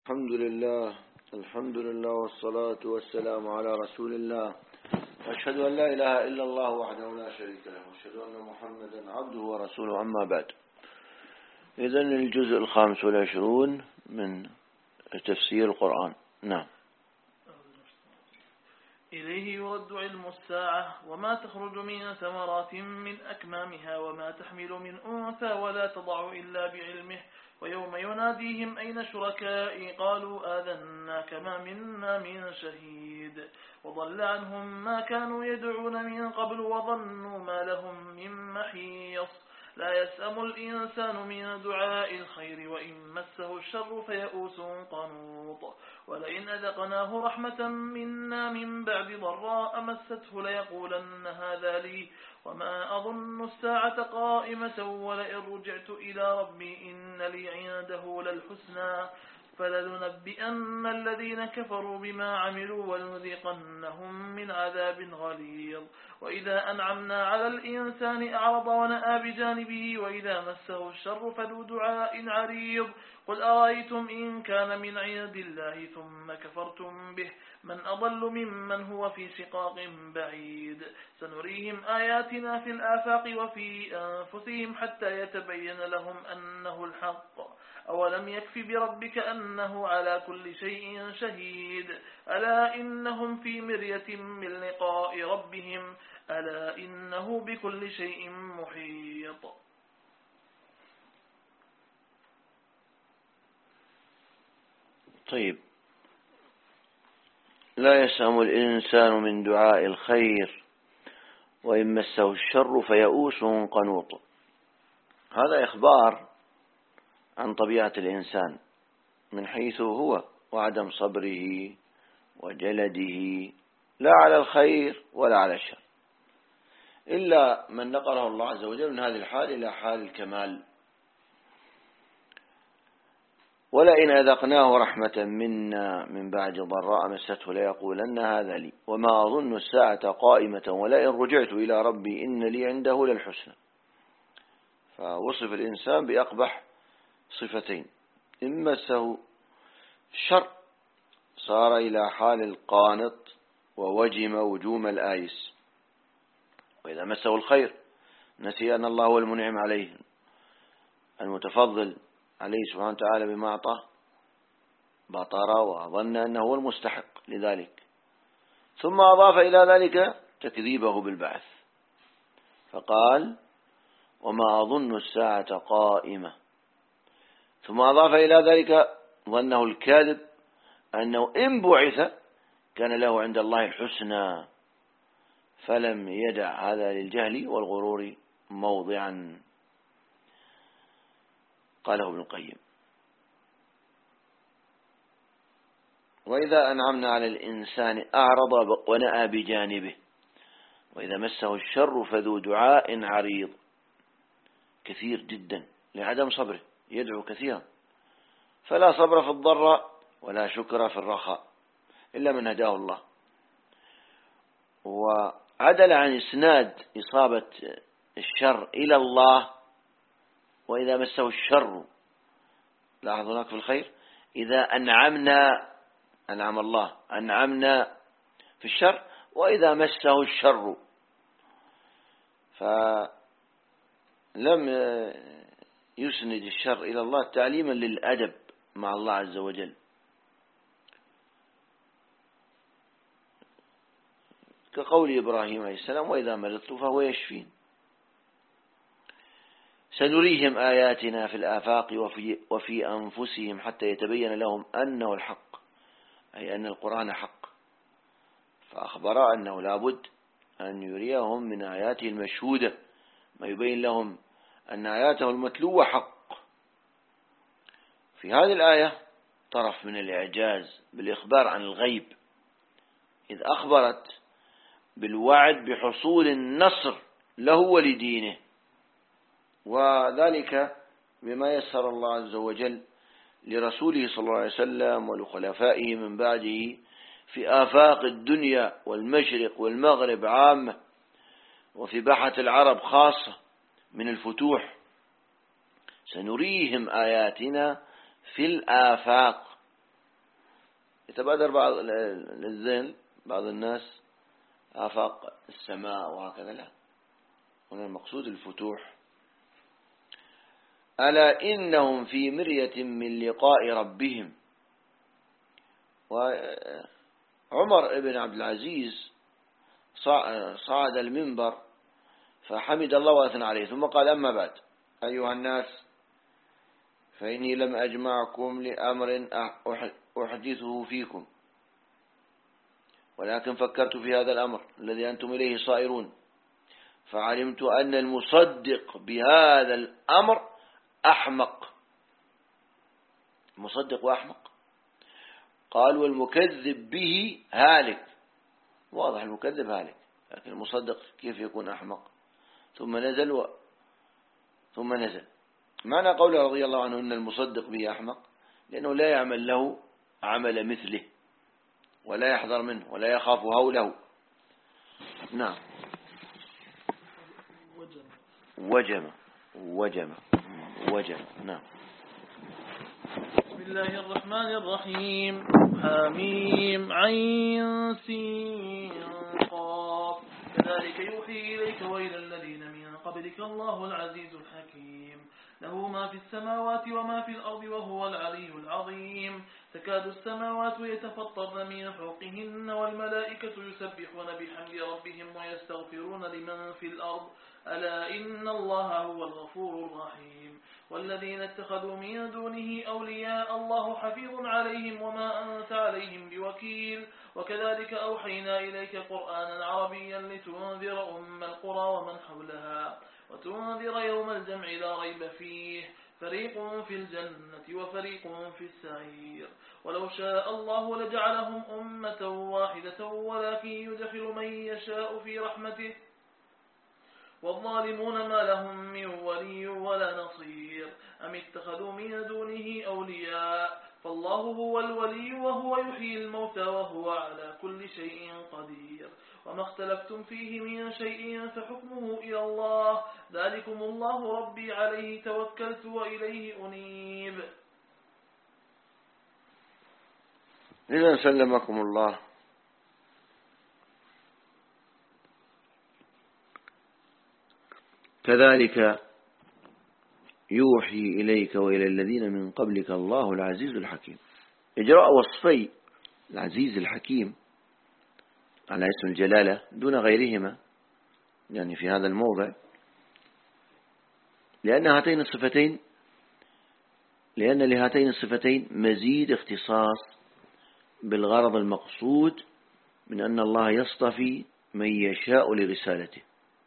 الحمد لله والصلاة والسلام على رسول الله. وأشهد أن لا إله إلا الله وحده لا شريك له، وأشهد أن محمدا عبده ورسوله، أما بعد. إذن الجزء 25 من تفسير القرآن. نعم. إليه يرد علم الساعة وما تخرج من ثمرات من أكمامها وما تحمل من أنثى ولا تضع إلا بعلمه، ويوم يناديهم أين شركائي قالوا آذناك ما منا من شهيد، وضل عنهم ما كانوا يدعون من قبل وظنوا ما لهم من محيص. لا يسأم الإنسان من دعاء الخير وإن مسه الشر فيئوس قنوط، ولئن أذقناه رحمة منا من بعد ضراء مسته ليقولن هذا لي وما أظن الساعة قائمة ولئن رجعت إلى ربي إن لي عنده للحسنى فلننبئن الذين كفروا بما عملوا ولنذيقنهم من عذاب غليظ. وإذا أنعمنا على الإنسان أعرض ونأى بجانبه وإذا مسه الشر فذو دعاء عريض. قل أرأيتم إن كان من عند الله ثم كفرتم به من أضل ممن هو في شقاق بعيد. سنريهم آياتنا في الآفاق وفي أنفسهم حتى يتبين لهم أنه الحق. أولم يكف بربك أنه على كل شيء شهيد. ألا إنهم في مرية من لقاء ربهم ألا إنه بكل شيء محيط. طيب. لا يسأم الإنسان من دعاء الخير وإن مسه الشر فيئوس قنوط. هذا إخبار عن طبيعة الإنسان من حيث هو وعدم صبره وجلده، لا على الخير ولا على الشر، إلا من نقله الله عز وجل من هذه الحال إلى حال الكمال. ولئن أذقناه رحمة منا من بعد ضراء مسته ليقولن هذا لي وما أظن الساعة قائمة ولئن رجعت إلى ربي إن لي عنده للحسنى. فوصف الإنسان بأقبح صفتين: إن مسه الشر صار إلى حال القانط ووجم وجوم الآيس، وإذا مسه الخير نسي أن الله هو المنعم عليه المتفضل عليه سبحانه وتعالى بما أعطاه، بطر وظن أنه هو المستحق لذلك، ثم أضاف إلى ذلك تكذيبه بالبعث فقال وما أظن الساعة قائمة، ثم أضاف إلى ذلك ظنه الكاذب أنه إن بعث كان له عند الله الحسنى، فلم يدع هذا للجهل والغرور موضعا. قاله ابن القيم: وإذا أنعمنا على الإنسان أعرض ونأى بجانبه وإذا مسه الشر فذو دعاء عريض. كثير جدا لعدم صبره، يدعو كثيرا، فلا صبر في الضراء ولا شكر في الرخاء إلا من هداه الله. وعدل عن إسناد إصابة الشر إلى الله. وإذا مسه الشر، لاحظوا هناك في الخير، إذا أنعمنا، أنعم الله، أنعمنا في الشر، وإذا مسه الشر، فلم يسند الشر إلى الله تعليما للأدب مع الله عز وجل. كقول إبراهيم عليه السلام: وإذا مرضت فهو يشفين. سنريهم آياتنا في الآفاق وفي أنفسهم حتى يتبين لهم أنه الحق، أي أن القرآن حق. فأخبر أنه لابد أن يريهم من آياته المشهودة ما يبين لهم أن آياته المتلوة حق. في هذه الآية طرف من الإعجاز بالإخبار عن الغيب، إذ أخبرت بالوعد بحصول النصر له ولدينه، وذلك بما يسر الله عز وجل لرسوله صلى الله عليه وسلم ولخلفائه من بعده في آفاق الدنيا والمشرق والمغرب عامة، وفي باحة العرب خاصة من الفتوح. سنريهم آياتنا في الآفاق يتبادر بعض للذهن بعض الناس آفاق السماء وهكذا، لا، هنا المقصود الفتوح. ألا إنهم في مرية من لقاء ربهم. وعمر بن عبد العزيز صعد المنبر فحمد الله وأثنى عليه، ثم قال: أما بعد أيها الناس، فإني لم أجمعكم لأمر أحدثه فيكم، ولكن فكرت في هذا الأمر الذي أنتم إليه صائرون، فعلمت أن المصدق بهذا الأمر أحمق. مصدق وأحمق. قال: والمكذب به هالك. واضح المكذب هالك، لكن المصدق كيف يكون أحمق؟ ثم نزل معنى قوله رضي الله عنه أن المصدق به أحمق لأنه لا يعمل له عمل مثله، ولا يحذر منه، ولا يخاف هوله. نعم. وجم. نعم. بسم الله الرحمن الرحيم. حميم عين سين قاف. كذلك يوحي إليك وإلى الذين من قبلك الله العزيز الحكيم، له ما في السماوات وما في الأرض وهو العلي العظيم. تكاد السماوات يتفطرن من فوقهن والملائكة يسبحون بحمد ربهم ويستغفرون لمن في الأرض، ألا إن الله هو الغفور الرحيم. والذين اتخذوا من دونه أولياء الله حفيظ عليهم وما أنت عليهم بوكيل. وكذلك أوحينا إليك قرآنا عربيا لتنذر أم القرى ومن حولها وتنذر يوم الجمع لا ريب فيه، فريق في الجنة وفريق في السعير. ولو شاء الله لجعلهم أمة واحدة ولكن يدخل من يشاء في رحمته، والظالمون ما لهم من ولي ولا نصير. أم اتخذوا من دونه أولياء، فالله هو الولي وهو يحيي الموتى وهو على كل شيء قدير. وما اختلفتم فيه من شيء فحكمه إلى الله، ذلكم الله ربي عليه توكلت وإليه أنيب. إذا سلمكم الله. كذلك يوحي إليك وإلى الذين من قبلك الله العزيز الحكيم. إجراء وصفي العزيز الحكيم على اسم الجلالة دون غيرهما، يعني في هذا الموضع، لأن لهاتين الصفتين مزيد اختصاص بالغرض المقصود من أن الله يصطفي من يشاء لرسالته.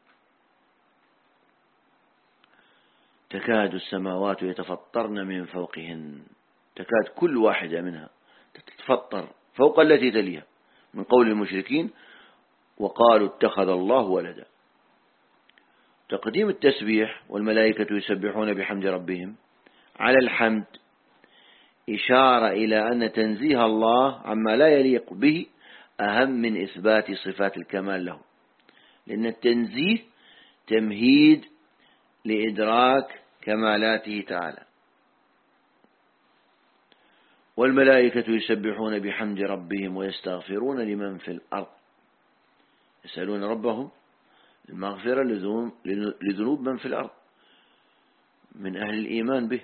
تكاد السماوات يتفطرن من فوقهن، تكاد كل واحدة منها تتفطر فوق التي تليها، من قول المشركين وقالوا اتخذ الله ولدا. تقديم التسبيح والملائكة يسبحون بحمد ربهم على الحمد إشارة إلى أن تنزيه الله عما لا يليق به أهم من إثبات صفات الكمال له، لأن التنزيه تمهيد لإدراك كمالاته تعالى. والملائكة يسبحون بحمد ربهم ويستغفرون لمن في الأرض، يسألون ربهم المغفرة لذنوب من في الأرض من أهل الإيمان به.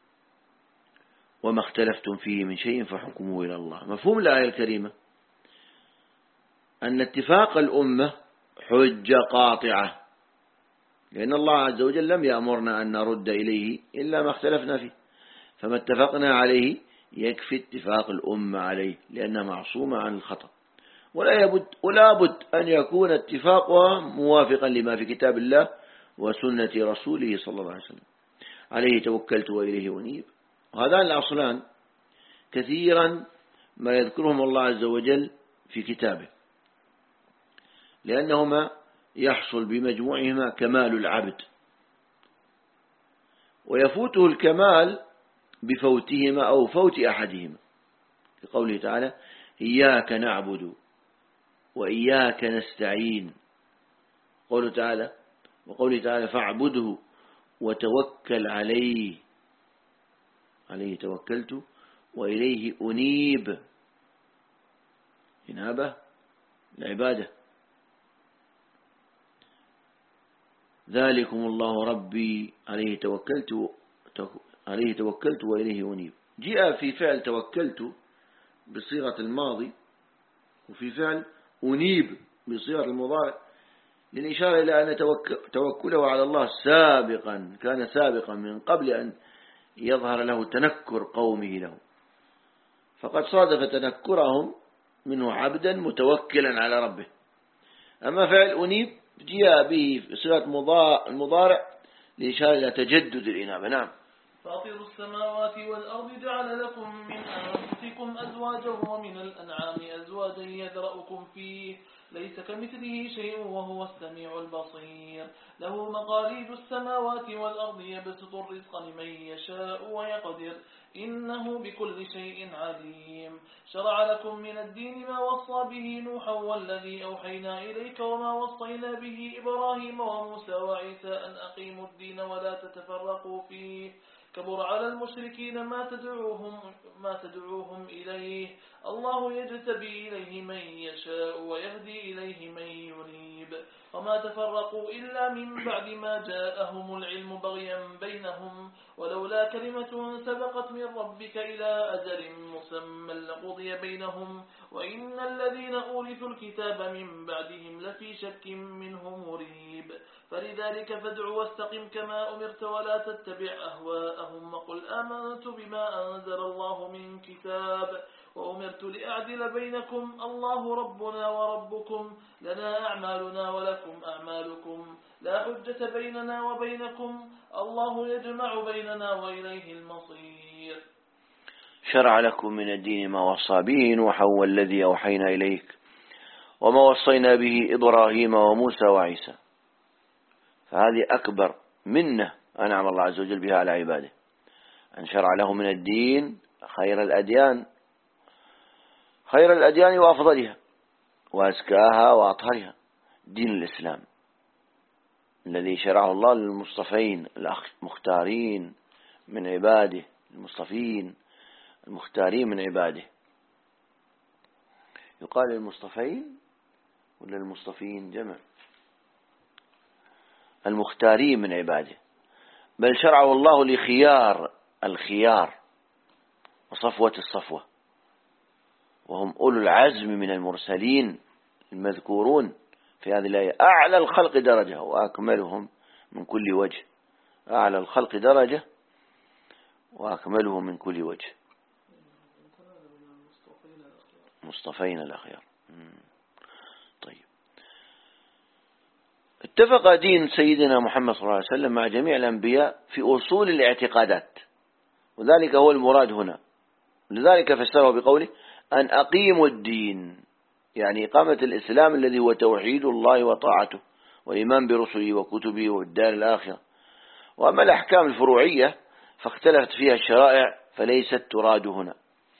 وما اختلفتم فيه من شيء فحكمه إلى الله. مفهوم الآية الكريمة أن اتفاق الأمة حجة قاطعة، لأن الله عز وجل لم يأمرنا أن نرد إليه إلا ما اختلفنا فيه، فما اتفقنا عليه يكفي اتفاق الأمة عليه لأنها معصومة عن الخطأ. ولا بد أن يكون اتفاقها موافقا لما في كتاب الله وسنة رسوله صلى الله عليه وسلم. عليه توكلت وإليه أنيب. وهذان الأصلان كثيرا ما يذكرهم الله عز وجل في كتابه، لأنهما يحصل بمجموعهما كمال العبد، ويفوته الكمال بفوتهما أو فوت أحدهما، في قوله تعالى إياك نعبد وإياك نستعين. وقوله تعالى فاعبده وتوكل عليه توكلت وإليه أنيب. إنابة العبادة. ذلكم الله ربي عليه توكلت وإليه أنيب. جاء في فعل توكلت بصيغة الماضي، وفي فعل أنيب بصيغة المضارع، للإشارة إلى أن توكله على الله كان سابقا من قبل أن يظهر له تنكر قومه له، فقد صادف تنكرهم منه عبدا متوكلا على ربه. أما فعل أنيب جاء به بصيغة المضارع لإشارة إلى تجدد الإنابة. نعم. فاطر السماوات والأرض جعل لكم من أنفسكم أزواجا ومن الأنعام أزواجا يذرأكم فيه ليس كمثله شيء وهو السميع البصير. له مقاليد السماوات والأرض يبسط الرزق لمن يشاء ويقدر إنه بكل شيء عليم. شرع لكم من الدين ما وصى به نوحا والذي أوحينا إليك وما وصينا به إبراهيم وموسى وعيسى أن أقيموا الدين ولا تتفرقوا فيه. كبر على المشركين ما تدعوهم إليه. الله يجتبي إليه من يشاء ويهدي إليه من يريب. وما تفرقوا إلا من بعد ما جاءهم العلم بغيا بينهم ولولا كلمة سبقت من ربك إلى أجل مسمى لقضي بينهم وإن الذين أورثوا الكتاب من بعدهم لفي شك منه مريب. فلذلك فادع واستقم كما أمرت ولا تتبع أهواءهم وقل آمنت بما أنزل الله من كتاب وأمرت لأعدل بينكم الله ربنا وربكم لنا أعمالنا ولكم أعمالكم لا حجة بيننا وبينكم الله يجمع بيننا وإليه المصير. شرع لكم من الدين ما وصى به نوحا والذي أوحينا إليك وما وصينا به إبراهيم وموسى وعيسى. فهذه أكبر منة أنعم الله عز وجل بها على عباده، أن شرع له من الدين خير الأديان وأفضلها وأزكاها وأطهرها، دين الإسلام الذي شرعه الله للمصطفين المختارين من عباده، المختارين من عباده. يقال المصطفين ولا المصطفين جمع؟ المختارين من عباده، بل شرعه الله لخيار الخيار وصفوة الصفوة، وهم أولو العزم من المرسلين المذكورون في هذه الآية، أعلى الخلق درجة وأكملهم من كل وجه. أعلى الخلق درجة وأكملهم من كل وجه. مصطفين الأخيار. طيب، اتفق دين سيدنا محمد صلى الله عليه وسلم مع جميع الأنبياء في أصول الاعتقادات، وذلك هو المراد هنا. لذلك فسره بقوله أن أقيموا الدين، يعني إقامة الإسلام الذي هو توحيد الله وطاعته والإيمان برسله وكتبه والدار الآخرة. وأما الأحكام الفروعية فاختلفت فيها الشرائع فليست تراد هنا.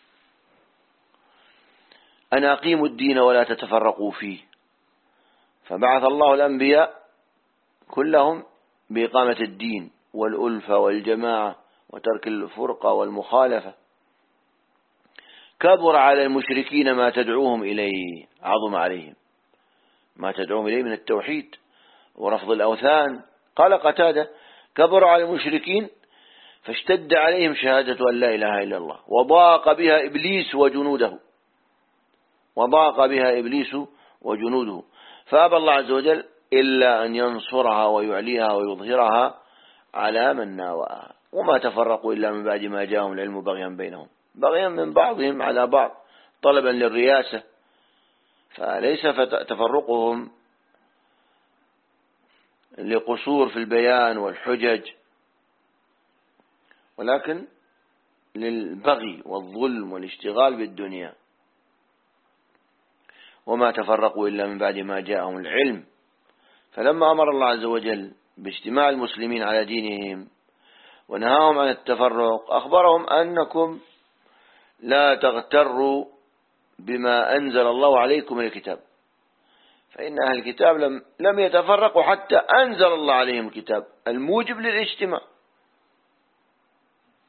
أن أقيموا الدين ولا تتفرقوا فيه، فبعث الله الأنبياء كلهم بإقامة الدين والألفة والجماعة وترك الفرقة والمخالفة. كبر على المشركين ما تدعوهم إليه، عظم عليهم ما تدعوهم إليه من التوحيد ورفض الأوثان. قال قتادة: كبر على المشركين فاشتد عليهم شهادة أن لا إله إلا الله وضاق بها إبليس وجنوده فأبى الله عز وجل إلا أن ينصرها ويعليها ويظهرها على من ناوأها. وما تفرقوا إلا من بعد ما جاءهم العلم بغيا من بعضهم على بعض طلبا للرياسة. فليس تفرقهم لقصور في البيان والحجج، ولكن للبغي والظلم والاشتغال بالدنيا. وما تفرقوا إلا من بعد ما جاءهم العلم. فلما أمر الله عز وجل باجتماع المسلمين على دينهم ونهاهم عن التفرق أخبرهم أنكم لا تغتروا بما أنزل الله عليكم من الكتاب، فإن أهل الكتاب لم يتفرقوا حتى أنزل الله عليهم الكتاب الموجب للاجتماع.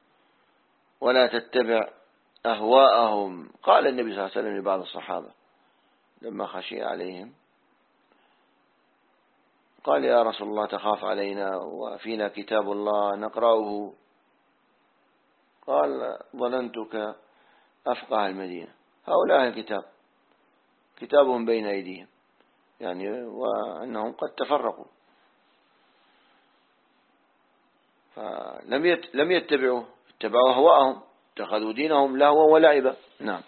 ولا تتبع أهواءهم. قال النبي صلى الله عليه وسلم لبعض الصحابة: لما خشي عليهم قال يا رسول الله تخاف علينا وفينا كتاب الله نقرأه؟ قال ظننتك أفقه المدينة. هؤلاء الكتاب كتابهم بين أيديهم، يعني وأنهم قد تفرقوا فلم يتبعوا، اتبعوا هواءهم، اتخذوا دينهم لهوا ولعبا. نعم.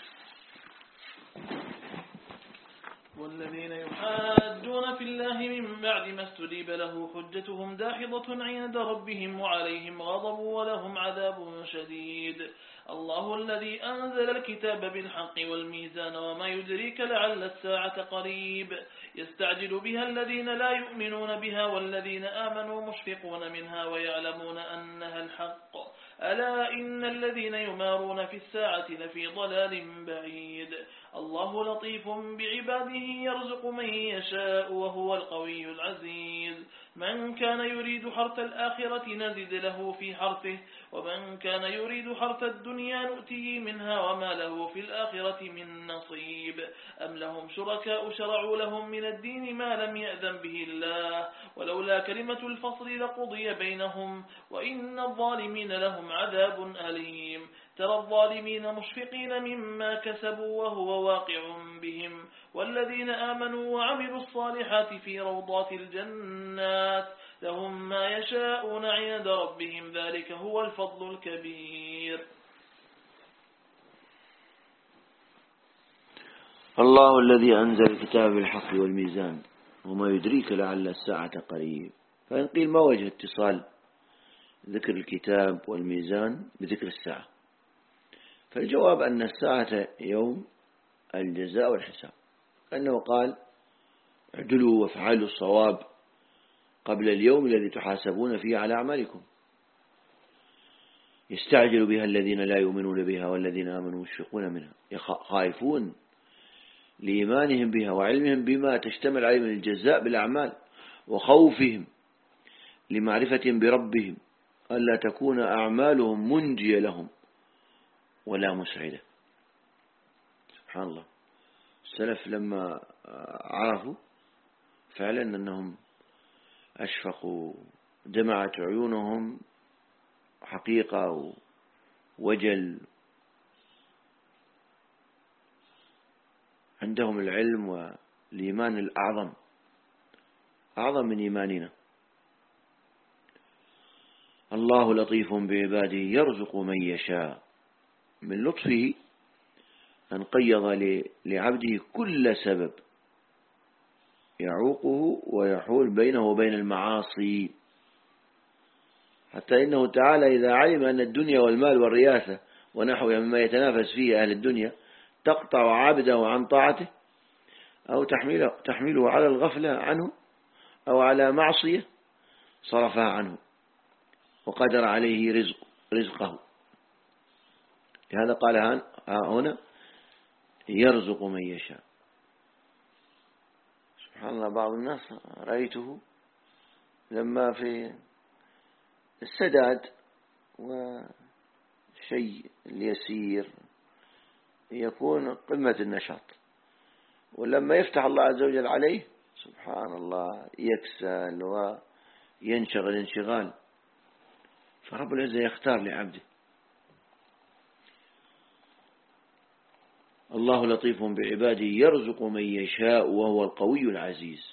والذين يحادون في الله من بعد ما استجيب له حجتهم داحضة عند ربهم وعليهم غضب ولهم عذاب شديد. الله الذي أنزل الكتاب بالحق والميزان وما يدريك لعل الساعة قريب يستعجل بها الذين لا يؤمنون بها والذين آمنوا مشفقون منها ويعلمون أنها الحق ألا إن الذين يمارون في الساعة لفي ضلال بعيد. الله لطيف بعباده يرزق من يشاء وهو القوي العزيز. من كان يريد حرث الآخرة نزد له في حرثه ومن كان يريد حرث الدنيا نؤتيه منها وما له في الآخرة من نصيب. أم لهم شركاء شرعوا لهم من الدين ما لم يأذن به الله ولولا كلمة الفصل لقضي بينهم وإن الظالمين لهم عذاب أليم. ترى الظالمين مشفقين مما كسبوا وهو واقع بهم والذين آمنوا وعملوا الصالحات في روضات الجنات لهم ما يشاءون عند ربهم ذلك هو الفضل الكبير. الله الذي أنزل الكتاب بالحق والميزان وما يدريك لعل الساعة قريب. فإن قيل ما وجه اتصال ذكر الكتاب والميزان بذكر الساعة؟ فالجواب أن الساعة يوم الجزاء والحساب، أنه قال اعدلوا وافعلوا الصواب قبل اليوم الذي تحاسبون فيه على أعمالكم. يستعجل بها الذين لا يؤمنون بها والذين آمنوا مشفقون منها، خائفون لإيمانهم بها وعلمهم بما تشتمل عليه من الجزاء بالأعمال وخوفهم لمعرفتهم بربهم ألا تكون أعمالهم منجية لهم ولا مسعدة. سبحان الله. السلف لما عرفوا فعلا أنهم أشفقوا، دمعت عيونهم حقيقة وجل، عندهم العلم والإيمان الأعظم، أعظم من إيماننا. الله لطيف بعباده يرزق من يشاء. من لطفه أن قيض لعبده كل سبب يعوقه ويحول بينه وبين المعاصي، حتى إنه تعالى إذا علم أن الدنيا والمال والرياسة ونحوها مما يتنافس فيه أهل الدنيا تقطع عابده عن طاعته أو تحمله على الغفلة عنه أو على معصية صرفها عنه وقدر عليه رزقه. لهذا قال هنا يرزق من يشاء. سبحان الله. بعض الناس رأيته لما في السداد وشيء اليسير يكون قمة النشاط، ولما يفتح الله عز وجل عليه سبحان الله يكسل وينشغل انشغال. فرب العزة يختار لعبده. الله لطيف بعباده يرزق من يشاء وهو القوي العزيز.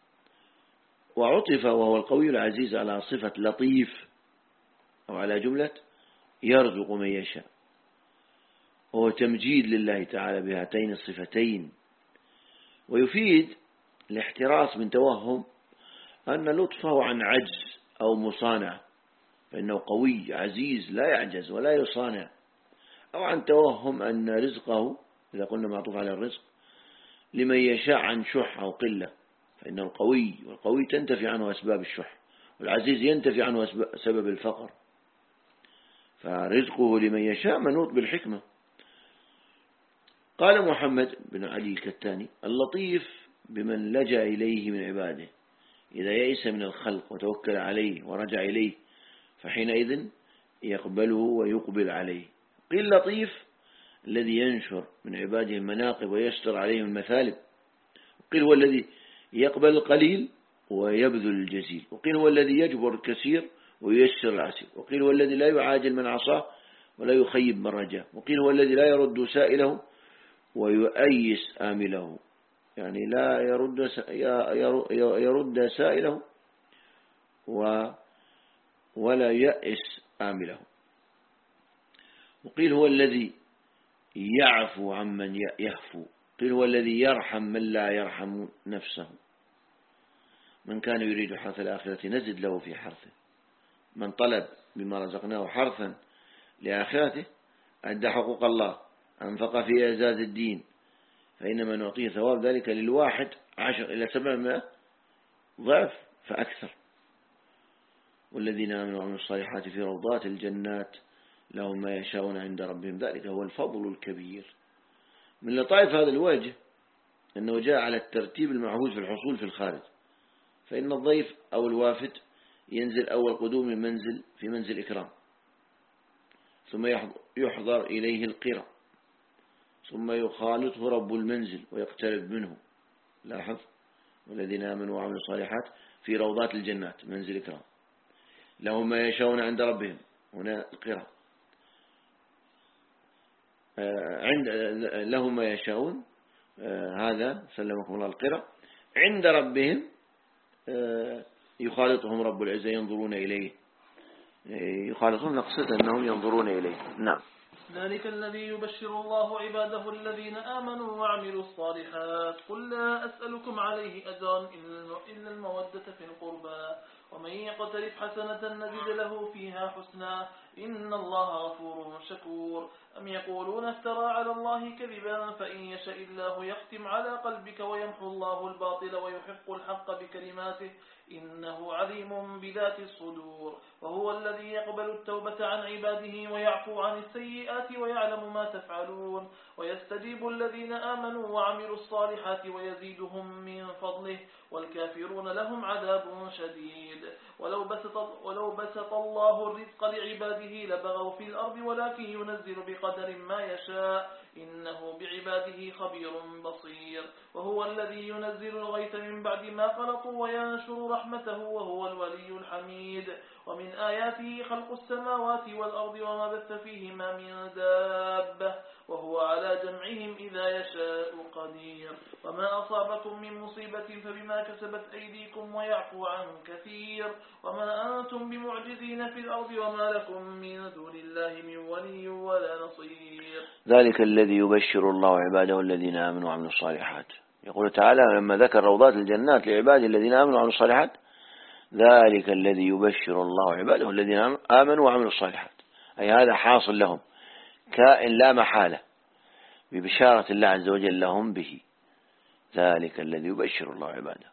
وعطف وهو القوي العزيز على صفة لطيف أو على جملة يرزق من يشاء، وهو تمجيد لله تعالى بهاتين الصفتين، ويفيد الاحتراس من توهم أن لطفه عن عجز أو مصانع، فإنه قوي عزيز لا يعجز ولا يصانع، أو عن توهم أن رزقه إذا قلنا معطوف على الرزق لمن يشاء عن شح أو قلة، فإنه القوي، والقوي تنتفي عنه أسباب الشح، والعزيز ينتفي عنه سبب الفقر، فرزقه لمن يشاء منوط بالحكمة. قال محمد بن علي الكتاني اللطيف بمن لجأ إليه من عباده إذا يئس من الخلق وتوكل عليه ورجع إليه فحينئذ يقبله ويقبل عليه. قيل لطيف الذي ينشر من عباده المناقب ويستر عليهم المثالب. وقيل هو الذي يقبل القليل ويبذل الجزيل. وقيل هو الذي يجبر الكثير وييسر العسير. وقيل هو الذي لا يعاجل من عصاه ولا يخيب من رجاه. وقيل هو الذي لا يرد سائله ويؤيس آمله، يعني لا يرد سائله ولا يأس آمله. وقيل هو الذي يعفو عمن يهفو. قيل هو الذي يرحم من لا يرحم نفسه. من كان يريد حرث الآخرة نزد له في حرثه. من طلب بما رزقناه حرثا لآخرته أدى حقوق الله، أنفق في إعزاز الدين، فإنما نعطيه ثواب ذلك للواحد 10 إلى 700 ضعف فأكثر. والذين آمنوا وعملوا الصالحات في روضات الجنات لهم ما يشاءون عند ربهم ذلك هو الفضل الكبير. من لطائف هذا الوجه أنه جاء على الترتيب المعهود في الحصول في الخارج، فإن الضيف أو الوافد ينزل أول قدوم المنزل في منزل إكرام، ثم يحضر إليه القرى، ثم يخالطه رب المنزل ويقترب منه. لاحظ: والذين آمنوا وعملوا الصالحات في روضات الجنات، منزل إكرام، لهم ما يشاءون عند ربهم، هنا القرى، لهم ما يشاءون، هذا سلمكم الله القرى، عند ربهم يخالطهم رب العزة ينظرون إليه، يخالطون نقصد أنهم ينظرون إليه. نعم. ذلك الذي يبشر الله عباده الذين آمنوا وعملوا الصالحات قل لا أسألكم عليه أجرا إلا المودة في القربى ومن يقترف حسنة نزد له فيها حسنا إن الله غفور شكور. أم يقولون افترى على الله كذبا فإن يشاء الله يختم على قلبك ويمحو الله الباطل ويحق الحق بكلماته إنه عليم بذات الصدور. وهو الذي يقبل التوبة عن عباده ويعفو عن السيئات ويعلم ما تفعلون ويستجيب الذين آمنوا وعملوا الصالحات ويزيدهم من فضله والكافرون لهم عذاب شديد. ولو بسط الله الرزق لعباده لبغوا في الأرض ولكن ينزل بقدر ما يشاء إنه بعباده خبير بصير. وهو الذي ينزل الغيث من بعد ما قنطوا وينشر رحمته وهو الولي الحميد. ومن آياته خلق السماوات والأرض وما بث فيهما من دابة وهو على جمعهم إذا يشاء قدير. وما أصابكم من مصيبة فبما كسبت أيديكم ويعفو عن كثير. وما أنتم بمعجزين في الأرض وما لكم من دون الله من ولي ولا نصير. ذلك الذي يبشر الله عباده الذين آمنوا وعملوا الصالحات. يقول تعالى لما ذكر روضات الجنات لعباده الذين آمنوا وعملوا الصالحات: ذلك الذي يبشر الله عباده الذين آمنوا وعملوا الصالحات، أي هذا حاصل لهم كائن لا محالة ببشارة الله عز وجل لهم به. ذلك الذي يبشر الله عباده.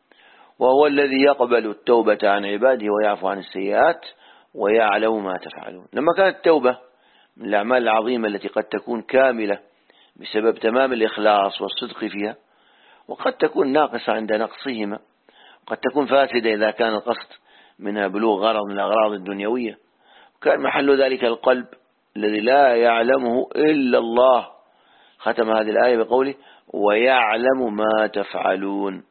وهو الذي يقبل التوبة عن عباده ويعفو عن السيئات ويعلم ما تفعلون. لما كانت التوبة من الأعمال العظيمة التي قد تكون كاملة بسبب تمام الإخلاص والصدق فيها، وقد تكون ناقصة عند نقصهما، قد تكون فاسدة إذا كان القصد منها بلوغ غرض من الأغراض الدنيوية، وكان محل ذلك القلب الذي لا يعلمه إلا الله. ختم هذه الآية بقوله: ويعلم ما تفعلون.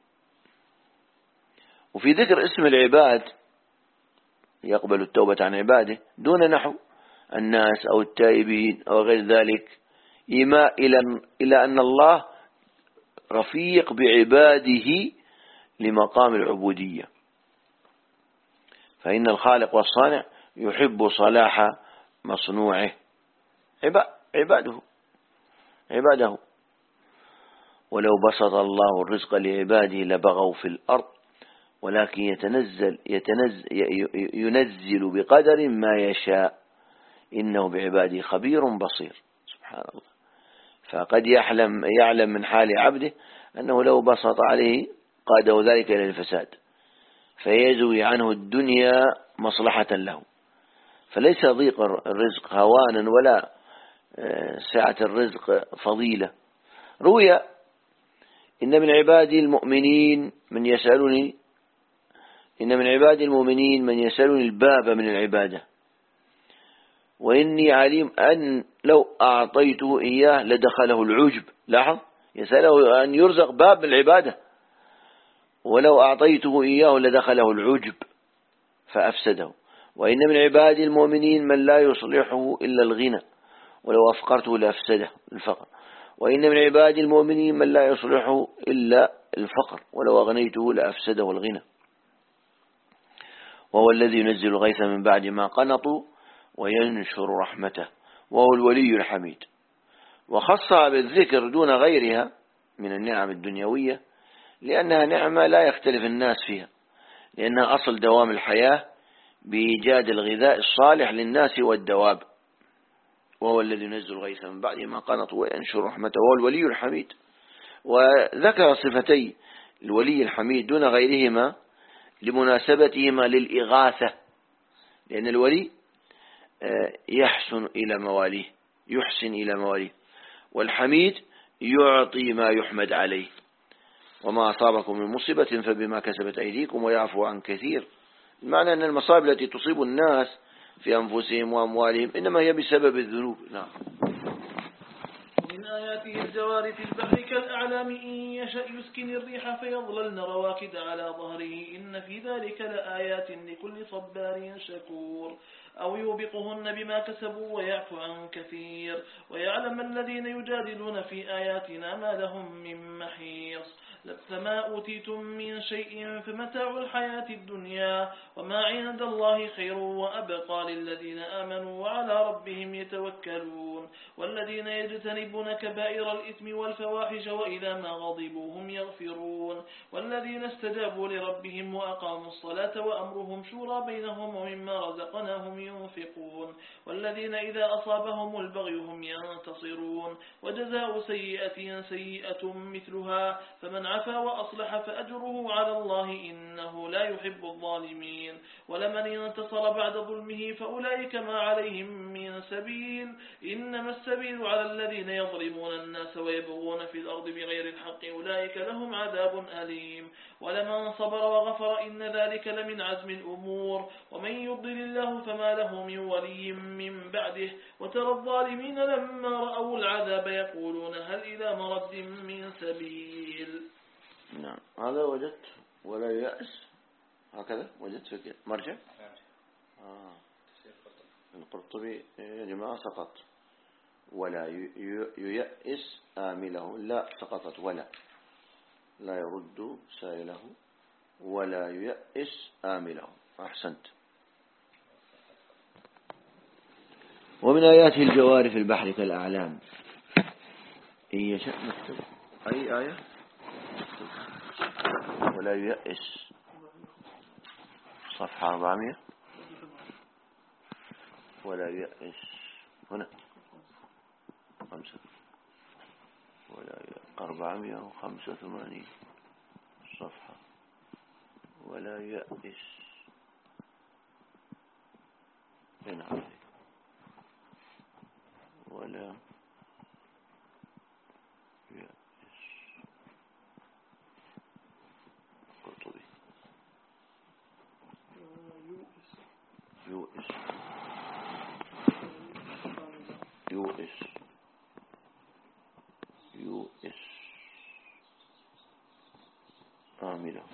وفي ذكر اسم العباد يقبل التوبة عن عباده دون نحو الناس أو التائبين أو غير ذلك، إيماء إلى أن الله رفيق بعباده لمقام العبودية، فإن الخالق والصانع يحب صلاح مصنوعه عباده. ولو بسط الله الرزق لعباده لبغوا في الأرض ولكن ينزل بقدر ما يشاء إنه بعباده خبير بصير. سبحان الله. فقد يعلم من حال عبده أنه لو بسط عليه قاده ذلك إلى الفساد فيزوي عنه الدنيا مصلحة له. فليس ضيق الرزق هوانا ولا سعة الرزق فضيلة. روي: إن من عبادي المؤمنين من يسألني الباب من العبادة وإني عليم لو أعطيته إياه لدخله العجب. لاحظ، يسأله أن يرزق باب العبادة، ولو أعطيته إياه لدخله العجب فأفسده. وإن من عباد المؤمنين من لا يصلحه إلا الغنى، ولو أفقرته لأفسده الفقر. وإن من عباد المؤمنين من لا يصلحه إلا الفقر، ولو أغنيته لأفسده الغنى. وهو الذي ينزل الغيث من بعد ما قنطوا وينشر رحمته، وهو الولي الحميد. وخصها بالذكر دون غيرها من النعم الدنيوية، لأنها نعمة لا يختلف الناس فيها، لأنها أصل دوام الحياة بإيجاد الغذاء الصالح للناس والدواب. وهو الذي ينزل الغيث من بعد ما قنطوا وينشر رحمته، وهو الولي الحميد. وذكر صفتي الولي الحميد دون غيرهما لمناسبتهما للإغاثة، لأن الولي يحسن إلى مواليه، والحميد يعطي ما يحمد عليه. وما أصابكم من مصيبة فبما كسبت أيديكم ويعفو عن كثير. المعنى أن المصائب التي تصيب الناس في أنفسهم وأموالهم إنما هي بسبب الذنوب. نعم. ومن آياته الجوار في البحر كالأعلام إن يشأ يسكن الريح فيظللن رواكد على ظهره إن في ذلك لآيات لكل صبار شكور. أو يوبقهن بما كسبوا ويعفو عن كثير. ويعلم الذين يجادلون في آياتنا ما لهم من محيص. فما أوتيتم من شيء فمتاع الحياة الدنيا وما عند الله خير وأبقى للذين آمنوا وعلى ربهم يتوكلون. والذين يجتنبون كبائر الإثم والفواحش وإذا ما غضبوا هم يغفرون. والذين استجابوا لربهم وأقاموا الصلاة وأمرهم شورى بينهم ومما رزقناهم ينفقون. والذين إذا أصابهم البغي هم ينتصرون. وجزاء سيئة سيئة مثلها فمن عفا وأصلح فأجره على الله إنه لا يحب الظالمين. ولمن انتصر بعد ظلمه فأولئك ما عليهم من سبيل إنما السبيل على الذين يظلمون الناس ويبغون في الأرض بغير الحق أولئك لهم عذاب أليم. ولمن صبر وغفر إن ذلك لمن عزم الأمور. ومن يضلل الله فما له من ولي من بعده. وترى الظالمين لما رأوا العذاب يقولون هل إلى مرد من سبيل. نعم. هذا وجدت ولا يأس، هكذا وجدت في مرجع. القرطبي يا جماعة سقط، ولا ييأس آمله، لا سقطت، ولا لا يرد سائله ولا ييأس آمله. أحسنت. ومن آياته الجوار في البحر كالأعلام إن يشاء نكتب أي آية ولا ييأس، صفحة 400. ولا ييأس هنا 5 ولا 485 صفحة. ولا ييأس هنا ولا ييأس قرطبي يؤس آمله.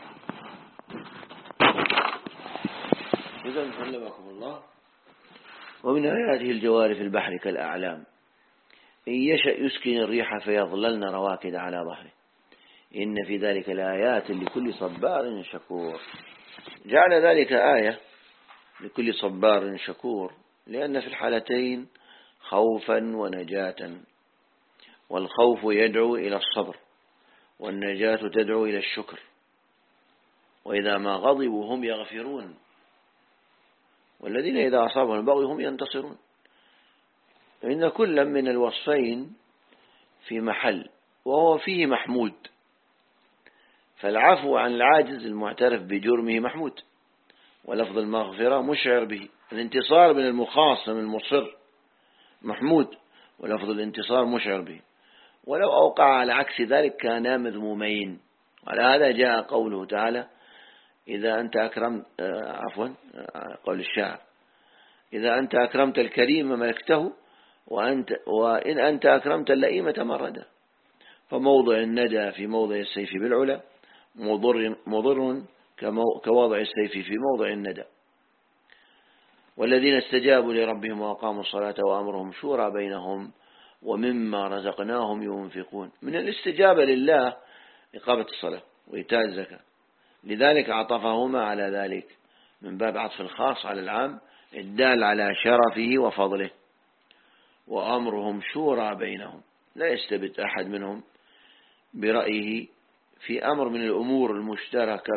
إذن سلمكم الله. ومن آياته الجوار في البحر كالأعلام إن يشأ يسكن الريح فيظللن رواكد على ظهره إن في ذلك لآيات لكل صبار شكور. جعل ذلك آية لكل صبار شكور لأن في الحالتين خوفا ونجاة، والخوف يدعو إلى الصبر والنجاة تدعو إلى الشكر. وإذا ما غضبوا هم يغفرون، والذين إذا أصابهم البغي هم ينتصرون. إن كل من الوصفين في محل وهو فيه محمود. فالعفو عن العاجز المعترف بجرمه محمود، ولفظ المغفرة مشعر به. الانتصار من المخاصم المصر محمود، ولفظ الانتصار مشعر به. ولو أوقع على عكس ذلك كانا مذمومين. على هذا جاء قوله تعالى إذا أنت أكرمت قول الشاعر إذا أنت أكرمت الكريم ملكته وإن أنت أكرمت اللئيم تمردا. فموضع الندى في موضع السيف بالعلا مضر كوضع السيف في موضع الندى. والذين استجابوا لربهم وأقاموا الصلاة وأمرهم شورى بينهم ومما رزقناهم ينفقون. من الاستجابة لله إقامة الصلاة وإيتاء الزكاة، لذلك عطفهما على ذلك من باب عطف الخاص على العام الدال على شرفه وفضله. وأمرهم شورى بينهم، لا يستبد أحد منهم برأيه في أمر من الأمور المشتركة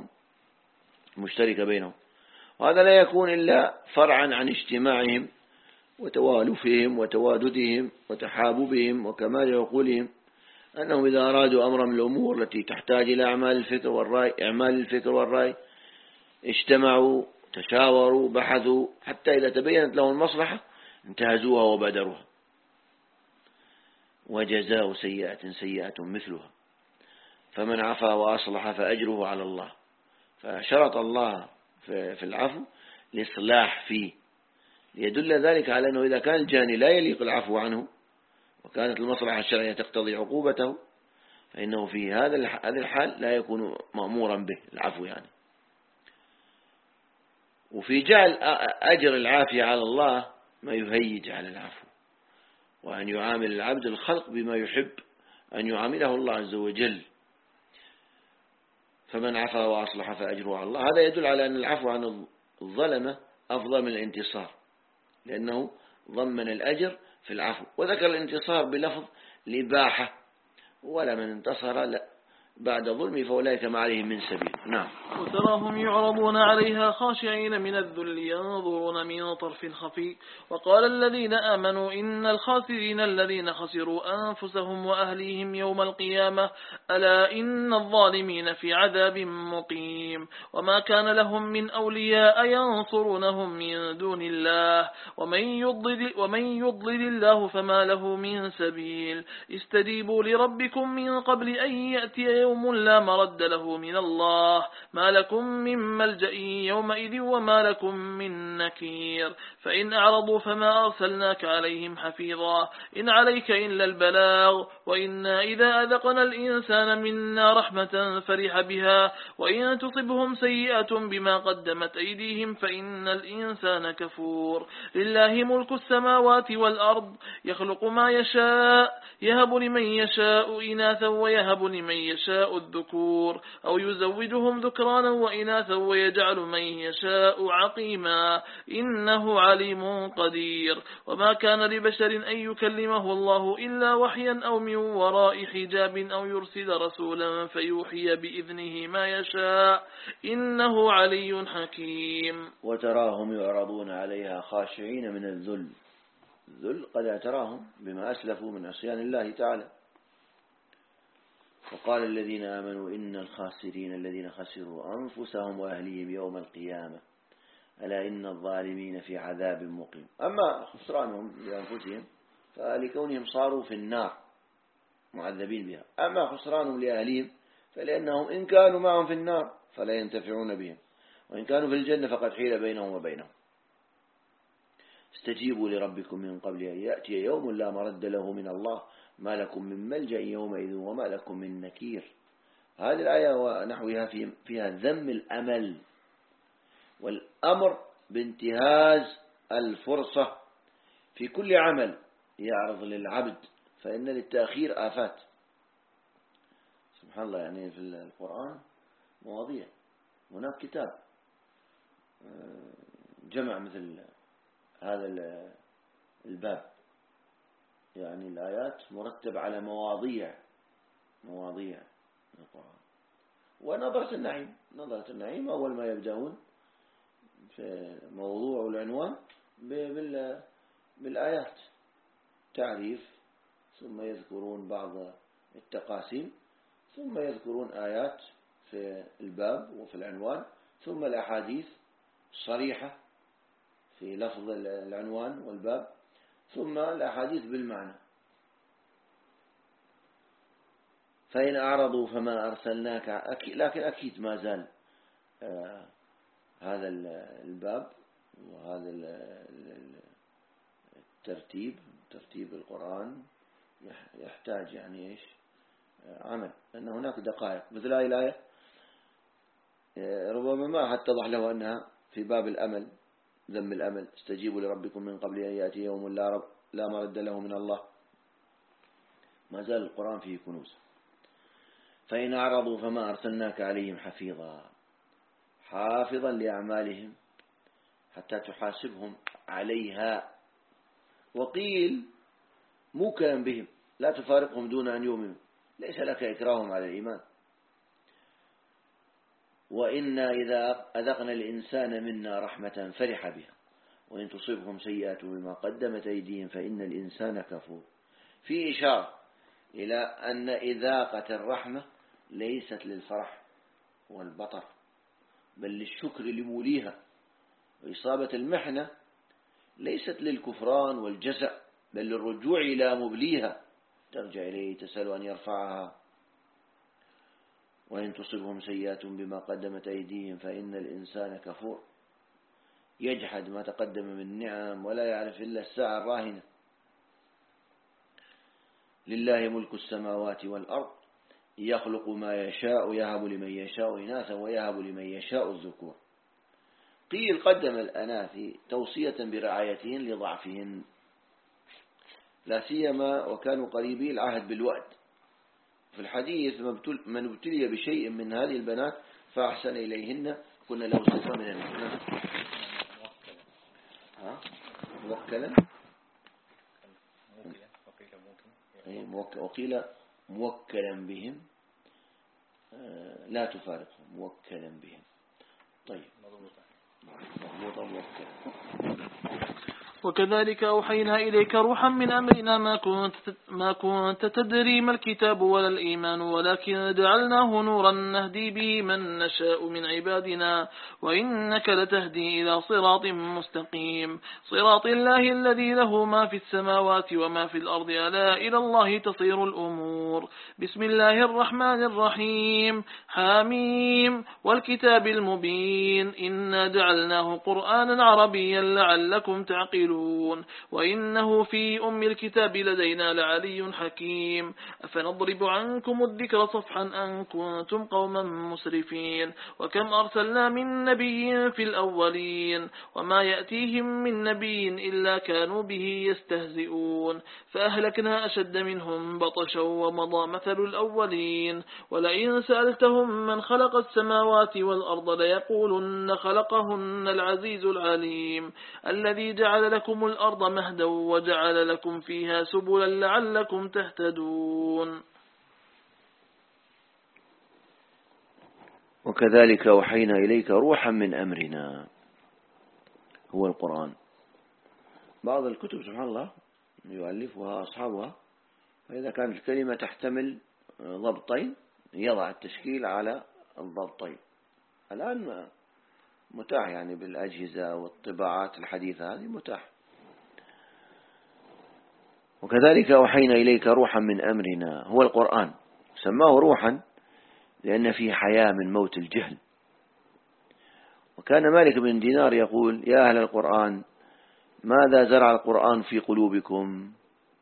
بينهم، وهذا لا يكون إلا فرعا عن اجتماعهم وتوالفهم وتواددهم وتحاببهم وكمال عقولهم، أنهم إذا أرادوا أمرا من الأمور التي تحتاج إلى أعمال الفكر والرأي اجتمعوا تشاوروا بحثوا حتى إذا تبينت لهم المصلحة انتهزوها وبادروها. وجزاء سيئة سيئة مثلها فمن عفا وأصلح فأجره على الله. فشرط الله في العفو الإصلاح فيه، ليدل ذلك على أنه إذا كان الجاني لا يليق العفو عنه وكانت المصلحة الشرعية تقتضي عقوبته، فإنه في هذا الحال لا يكون مأمورا به العفو يعني. وفي جعل أجر العافية على الله ما يهيج على العفو، وأن يعامل العبد الخلق بما يحب أن يعامله الله عز وجل. فمن عفا وأصلح فأجره على الله، هذا يدل على أن العفو عن الظلمة أفضل من الانتصار، لأنه ضمن الأجر في العفو. وذكر الانتصار بلفظ الإباحة، ولا من انتصر لا بعد ظلم فأولئك ما عليهم من سبيل. نعم. وتراهم يعرضون عليها خاشعين من الذل ينظرون من طرف خفي. وقال الذين آمنوا إن الخاسرين الذين خسروا أنفسهم وأهليهم يوم القيامة ألا إن الظالمين في عذاب مقيم. وما كان لهم من أولياء ينصرونهم من دون الله ومن يضلل الله فما له من سبيل. استجيبوا لربكم من قبل أن يأتي يوم لا مرد له من الله ما لكم من ملجأ يومئذ وما لكم من نكير. فإن أعرضوا فما أرسلناك عليهم حفيظا إن عليك إلا البلاغ وإنا إذا أذقنا الإنسان منا رحمة فرح بها وإن تصبهم سيئة بما قدمت أيديهم فإن الإنسان كفور. لله ملك السماوات والأرض يخلق ما يشاء يهب لمن يشاء إناثا ويهب لمن يشاء الذكور أو يزوجهم ذكرانا وإناثا ويجعل من يشاء عقيما إنه عليم قدير. وما كان لبشر أن يكلمه الله إلا وحيا أو من وراء حجاب أو يرسل رسولا فيوحي بإذنه ما يشاء إنه علي حكيم. وتراهم يعرضون عليها خاشعين من الذل قد اعتراهم بما أسلفوا من عصيان الله تعالى. وقال الذين آمنوا إن الخاسرين الذين خسروا أنفسهم وأهليهم يوم القيامة ألا إن الظالمين في عذاب مقيم. أما خسرانهم لأنفسهم فلكونهم صاروا في النار معذبين بها، أما خسرانهم لأهليهم فلأنهم إن كانوا معهم في النار فلا ينتفعون بهم، وإن كانوا في الجنة فقد حيل بينهم وبينهم. استجيبوا لربكم من قبل أن يأتي يوم لا مرد له من الله ما لكم من ملجأ يومئذ وما لكم من نكير. هذه الآية ونحوها فيها ذم الأمل والأمر بانتهاز الفرصة في كل عمل يعرض للعبد، فإن للتأخير آفات. سبحان الله، يعني في القرآن مواضيع. هناك كتاب جمع مثل هذا الباب، يعني الآيات مرتب على مواضيع القرآن. ونظرة النعيم أول ما يبدأون في موضوع العنوان بالآيات تعريف، ثم يذكرون بعض التقاسيم، ثم يذكرون آيات في الباب وفي العنوان، ثم الأحاديث الصريحة في لفظ العنوان والباب، ثم الأحاديث بالمعنى. فإن أعرضوا فما أرسلناك، لكن أكيد ما زال هذا الباب وهذا الترتيب ترتيب القرآن يحتاج يعني إيش عمل، لأن هناك دقائق مثل هذه الآية ربما ما اتضح له أنها في باب الأمل، ذم الأمل، استجيبوا لربكم من قبل أن يأتي يوم لا مرد له من الله. ما زال القرآن فيه كنوز. فإن أعرضوا فما أرسلناك عليهم حافظا لأعمالهم حتى تحاسبهم عليها. وقيل موكلا بهم لا تفارقهم دون أن يؤمنوا، ليس لك إكراههم على الإيمان. وإنا إذا أذقنا الإنسان منا رحمة فرح بها وإن تصبهم سيئات بما قدمت أيديهم فإن الإنسان كفور. في إشارة إلى أن إذاقة الرحمة ليست للفرح والبطر بل للشكر لموليها، وإصابة المحنة ليست للكفران والجزع بل للرجوع إلى مبليها، ترجع إليه تسأل أن يرفعها. وإن تصبهم سيئات بما قدمت أيديهم فإن الإنسان كفور، يجحد ما تقدم من نعم ولا يعرف إلا الساعة الراهنة. لله ملك السماوات والأرض يخلق ما يشاء يهب لمن يشاء إناثا ويهب لمن يشاء الذكور. قيل قدم الأناث توصية برعايتهن لضعفهن، لا سيما وكانوا قريبي العهد بالوأد. في الحديث من ابتلي بشيء من هذه البنات فأحسن إليهن كنا له صفة من الناس. موكلا وقيل موكلا بهم لا تفارقهم موكلا بهم. طيب مضبوطا موكلا. وكذلك أوحينا إليك روحا من أمرنا ما كنت تدري ما الكتاب ولا الإيمان ولكن جعلناه نورا نهدي به من نشاء من عبادنا وإنك لتهدي إلى صراط مستقيم صراط الله الذي له ما في السماوات وما في الأرض ألا إلى الله تصير الأمور. بسم الله الرحمن الرحيم. حاميم والكتاب المبين إنا جعلناه قرآنا عربيا لعلكم تعقلون وإنه في أم الكتاب لدينا لعلي حكيم. أفنضرب عنكم الذكر صفحا أن كنتم قوما مسرفين وكم أرسلنا من نبي في الأولين وما يأتيهم من نبي إلا كانوا به يستهزئون فأهلكنا أشد منهم بطشا ومضى مثل الأولين ولئن سألتهم من خلق السماوات والأرض ليقولن خلقهن العزيز العليم الذي جعل لكم الأرض مهدا وجعل لكم فيها سبلا لعلكم تهتدون. وكذلك أوحينا إليك روحا من أمرنا هو القرآن. بعض الكتب سبحان الله يؤلفها أصحابها فإذا كانت الكلمة تحتمل ضبطين يضع التشكيل على الضبطين. الآن متاح يعني بالأجهزة والطباعات الحديثة هذه متاح. وكذلك أوحينا إليك روحا من أمرنا هو القرآن. سماه روحا لأن فيه حياة من موت الجهل. وكان مالك بن دينار يقول يا أهل القرآن ماذا زرع القرآن في قلوبكم؟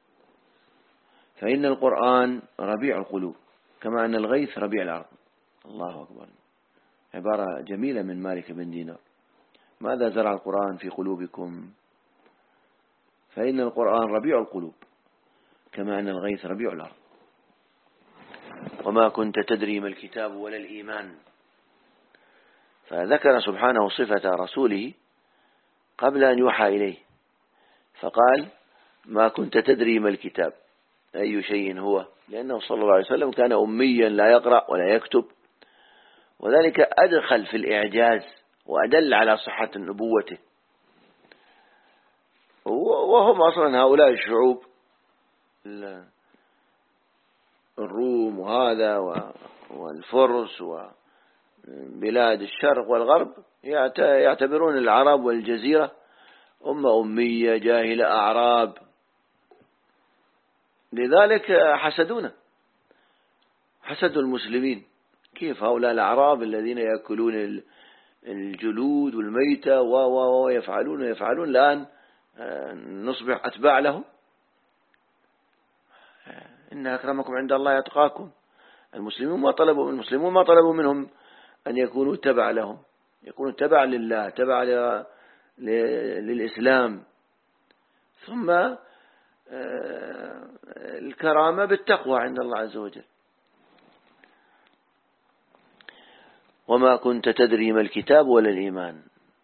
فإن القرآن ربيع القلوب كما أن الغيث ربيع الأرض. الله أكبر، عبارة جميلة من مالك بن دينار. ماذا زرع القرآن في قلوبكم؟ فإن القرآن ربيع القلوب كما أن الغيث ربيع الأرض. وما كنت تدري ما الكتاب ولا الإيمان. فذكر سبحانه صفة رسوله قبل أن يوحى إليه فقال ما كنت تدري ما الكتاب أي شيء هو، لأنه صلى الله عليه وسلم كان أميا لا يقرأ ولا يكتب، وذلك أدخل في الإعجاز وأدل على صحة نبوته. وهم أصلا هؤلاء الشعوب الروم وهذا والفرس وبلاد الشرق والغرب يعتبرون العرب والجزيرة أمة أمية جاهلة أعراب، لذلك حسدوا المسلمين. كيف هؤلاء الأعراب الذين يأكلون الجلود والميتة ويفعلون الآن نصبح أتباع لهم؟ إن أكرمكم عند الله أتقاكم. المسلمون ما طلبوا منهم أن يكونوا تبع لهم، يكونوا تبع لله، تبع للإسلام. ثم الكرامة بالتقوى عند الله عز وجل. وما كنت تدري ما الكتاب ولا الإيمان.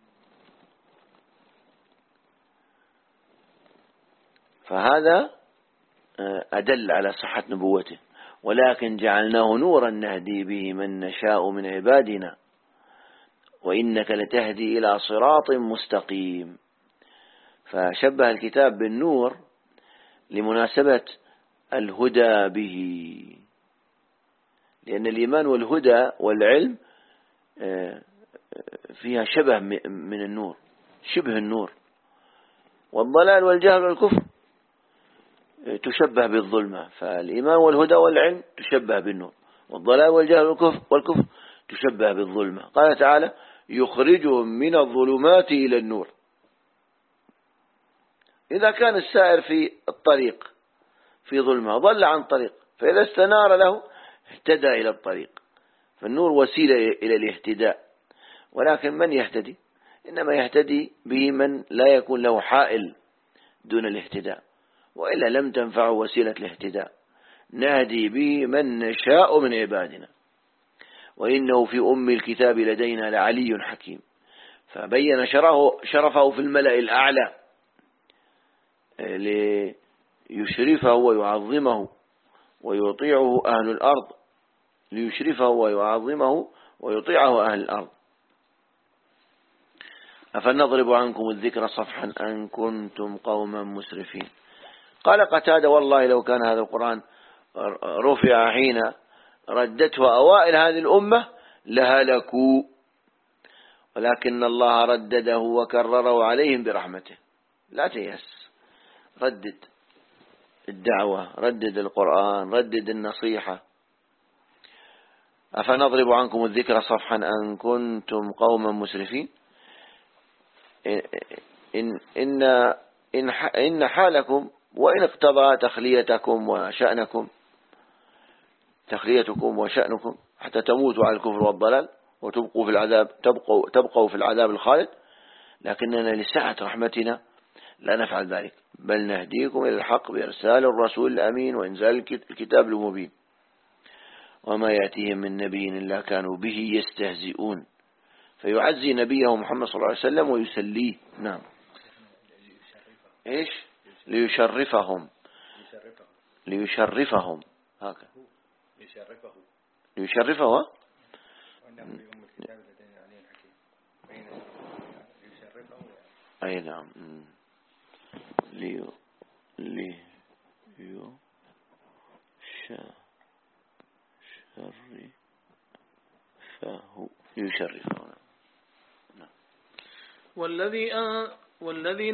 فهذا أدل على صحة نبوته. ولكن جعلناه نورا نهدي به من نشاء من عبادنا وإنك لتهدي إلى صراط مستقيم. فشبه الكتاب بالنور لمناسبة الهدى به، لأن الإيمان والهدى والعلم فيها شبه من النور، شبه النور. والضلال والجهل والكفر تشبه بالظلمة. فالإيمان والهدى والعلم تشبه بالنور، والضلال والجهل والكفر تشبه بالظلمة. قال تعالى يخرجهم من الظلمات إلى النور. إذا كان السائر في الطريق في ظلمة ضل عن طريق، فإذا استنار له اهتدى إلى الطريق. فالنور وسيلة إلى الاهتداء. ولكن من يهتدي؟ إنما يهتدي به من لا يكون له حائل دون الاهتداء، وإلا لم تنفعه وسيلة الاهتداء. نهدي به من نشاء من عبادنا وإنه في أم الكتاب لدينا لعلي حكيم. فبين شرفه في الملأ الأعلى ليشرفه ويعظمه ويطيعه أهل الأرض، ليشرفه ويعظمه ويطيعه أهل الأرض. أفنضرب عنكم الذكر صفحا أن كنتم قوما مسرفين. قال قتادة والله لو كان هذا القرآن رفع حين ردته أوائل هذه الأمة لهلكوا، ولكن الله ردده وكرره عليهم برحمته. لا تيأس، ردد الدعوة، ردد القرآن، ردد النصيحة. أفنضرب عنكم الذكر صفحا أن كنتم قوما مسرفين. إن حالكم وإن اقتضى تخليتكم وشأنكم حتى تموتوا على الكفر والضلال وتبقوا في العذاب، تبقوا في العذاب الخالد، لكننا لسعة رحمتنا لا نفعل ذلك، بل نهديكم إلى الحق بإرسال الرسول الأمين وإنزال الكتاب المبين وما يأتيهم من نبي إلا كانوا به يستهزئون. فيعزي نبيه محمد صلى الله عليه وسلم ويسليه. نعم. إيش؟ ليشرفهم هكذا. ليشرفه أي نعم. ليشرفه. والذي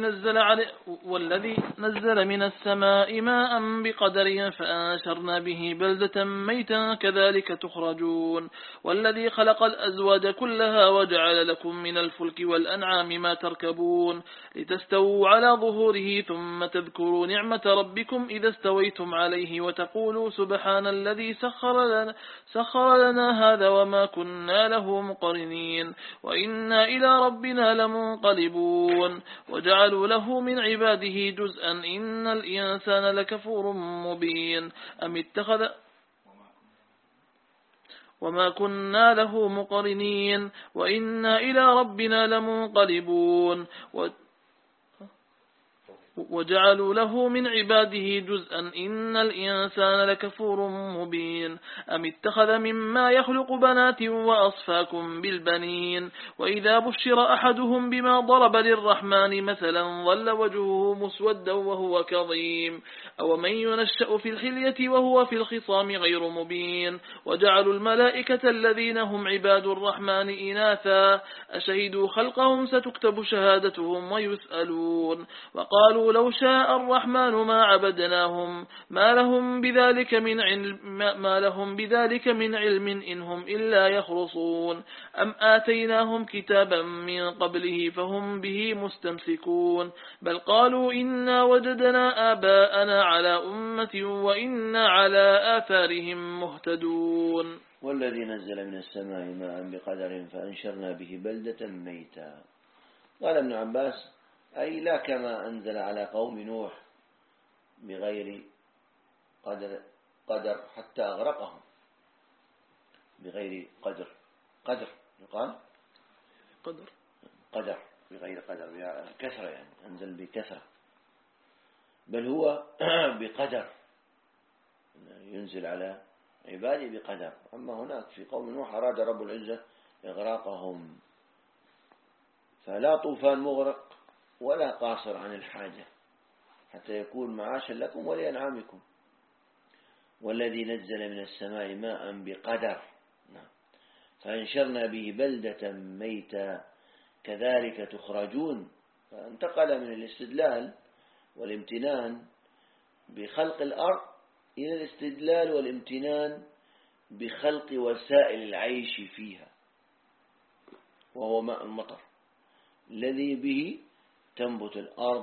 نزل من السماء ماء بقدر فأنشرنا به بلدة ميتا كذلك تخرجون. والذي خلق الأزواج كلها وجعل لكم من الفلك والأنعام ما تركبون لتستووا على ظهوره ثم تذكروا نعمة ربكم إذا استويتم عليه وتقولوا سبحان الذي سخر لنا هذا وما كنا له مقرنين وإنا إلى ربنا لمنقلبون. وجعلوا له من عباده جزءا إن الإنسان لكفور مبين أم اتخذ وما كنا له مقرنين وإنا إلى ربنا لمنقلبون. وجعلوا له من عباده جزءا إن الإنسان لكفور مبين أم اتخذ مما يخلق بنات وأصفاكم بالبنين وإذا بشر أحدهم بما ضرب للرحمن مثلا ظل وجهه مسودا وهو كظيم أو من ينشأ في الحلية وهو في الخصام غير مبين. وجعلوا الملائكة الذين هم عباد الرحمن إناثا أشهدوا خلقهم ستكتب شهادتهم ويسألون. وقالوا وقالوا لو شاء الرحمن ما عبدناهم ما لهم بذلك من علم إنهم إلا يخرصون أم آتيناهم كتابا من قبله فهم به مستمسكون بل قالوا إنا وجدنا آباءنا على أمة وإنا على آثارهم مهتدون. والذي نزل من السماء ماء بقدر فأنشرنا به بلدة ميتا. قال ابن عباس أي لا كما أنزل على قوم نوح بغير قدر حتى أغرقهم بغير قدر يقال قدر بغير قدر كثرة يعني أنزل بكثرة بل هو بقدر ينزل على عبادي بقدر. أما هناك في قوم نوح أراد رب العزة إغراقهم فلا طوفان مغرق ولا قاصر عن الحاجة حتى يكون معاشا لكم ولأنعامكم. والذي نزل من السماء ماء بقدر فأنشرنا به بلدة ميتا كذلك تخرجون. فانتقل من الاستدلال والامتنان بخلق الأرض إلى الاستدلال والامتنان بخلق وسائل العيش فيها وهو ماء المطر الذي به تنبت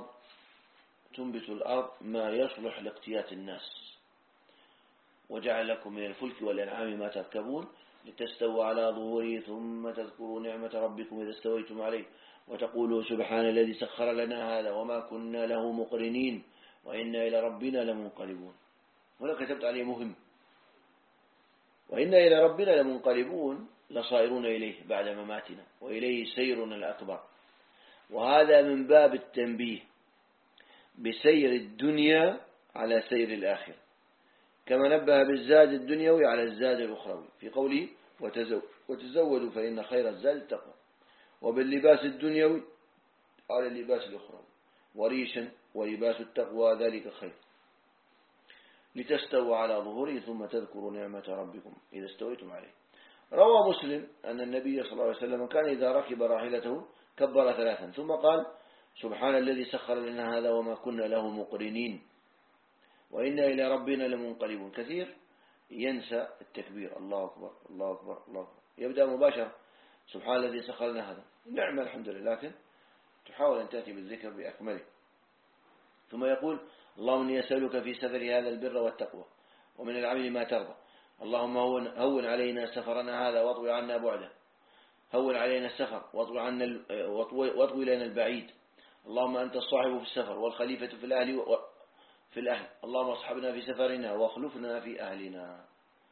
الأرض ما يصلح لاقتيات الناس. وجعل لكم من الفلك والأنعام ما تركبون لتستووا على ظهوره ثم تذكروا نعمة ربكم إذا استويتم عليه وتقولوا سبحان الذي سخر لنا هذا وما كنا له مقرنين وإنا إلى ربنا لمنقلبون. هنا كتبت عليه مهم وإنا إلى ربنا لمنقلبون لصائرون إليه بعد مماتنا وإليه سيرنا الأكبر. وهذا من باب التنبيه بسير الدنيا على سير الآخرة كما نبه بالزاد الدنيوي على الزاد الأخروي في قوله وتزودوا فإن خير الزاد التقوى وباللباس الدنيوي على اللباس الأخروي وريشا ولباس التقوى ذلك خير لتستووا على ظهوره ثم تذكروا نعمة ربكم إذا استويتم عليه. روى مسلم أن النبي صلى الله عليه وسلم كان إذا ركب راحلته كبر 3 ثم قال سبحان الذي سخر لنا هذا وما كنا له مقرنين وإنا إلى ربنا لمنقلبون. كثير ينسى التكبير الله أكبر الله أكبر الله أكبر يبدأ مباشرة سبحان الذي سخر لنا هذا نعم الحمد لله لكن تحاول أن تأتي بالذكر بأكمله. ثم يقول اللهم إني أسألك في سفر هذا البر والتقوى ومن العمل ما ترضى اللهم هون علينا سفرنا هذا واطوي عنا بعده هون علينا السفر واطوي لنا البعيد اللهم أنت الصاحب في السفر والخليفة في الأهل اللهم اصحبنا في سفرنا واخلفنا في أهلنا.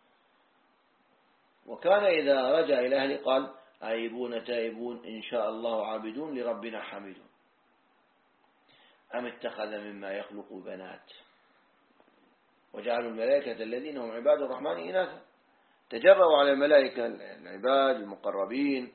وكان إذا رجع إلى أهله قال آيبون تائبون إن شاء الله عابدون لربنا حامدون أم اتخذ مما يخلق بنات وجعلوا الملائكة الذين هم عباد الرحمن إناثا. تجروا على الملائكة العباد المقربين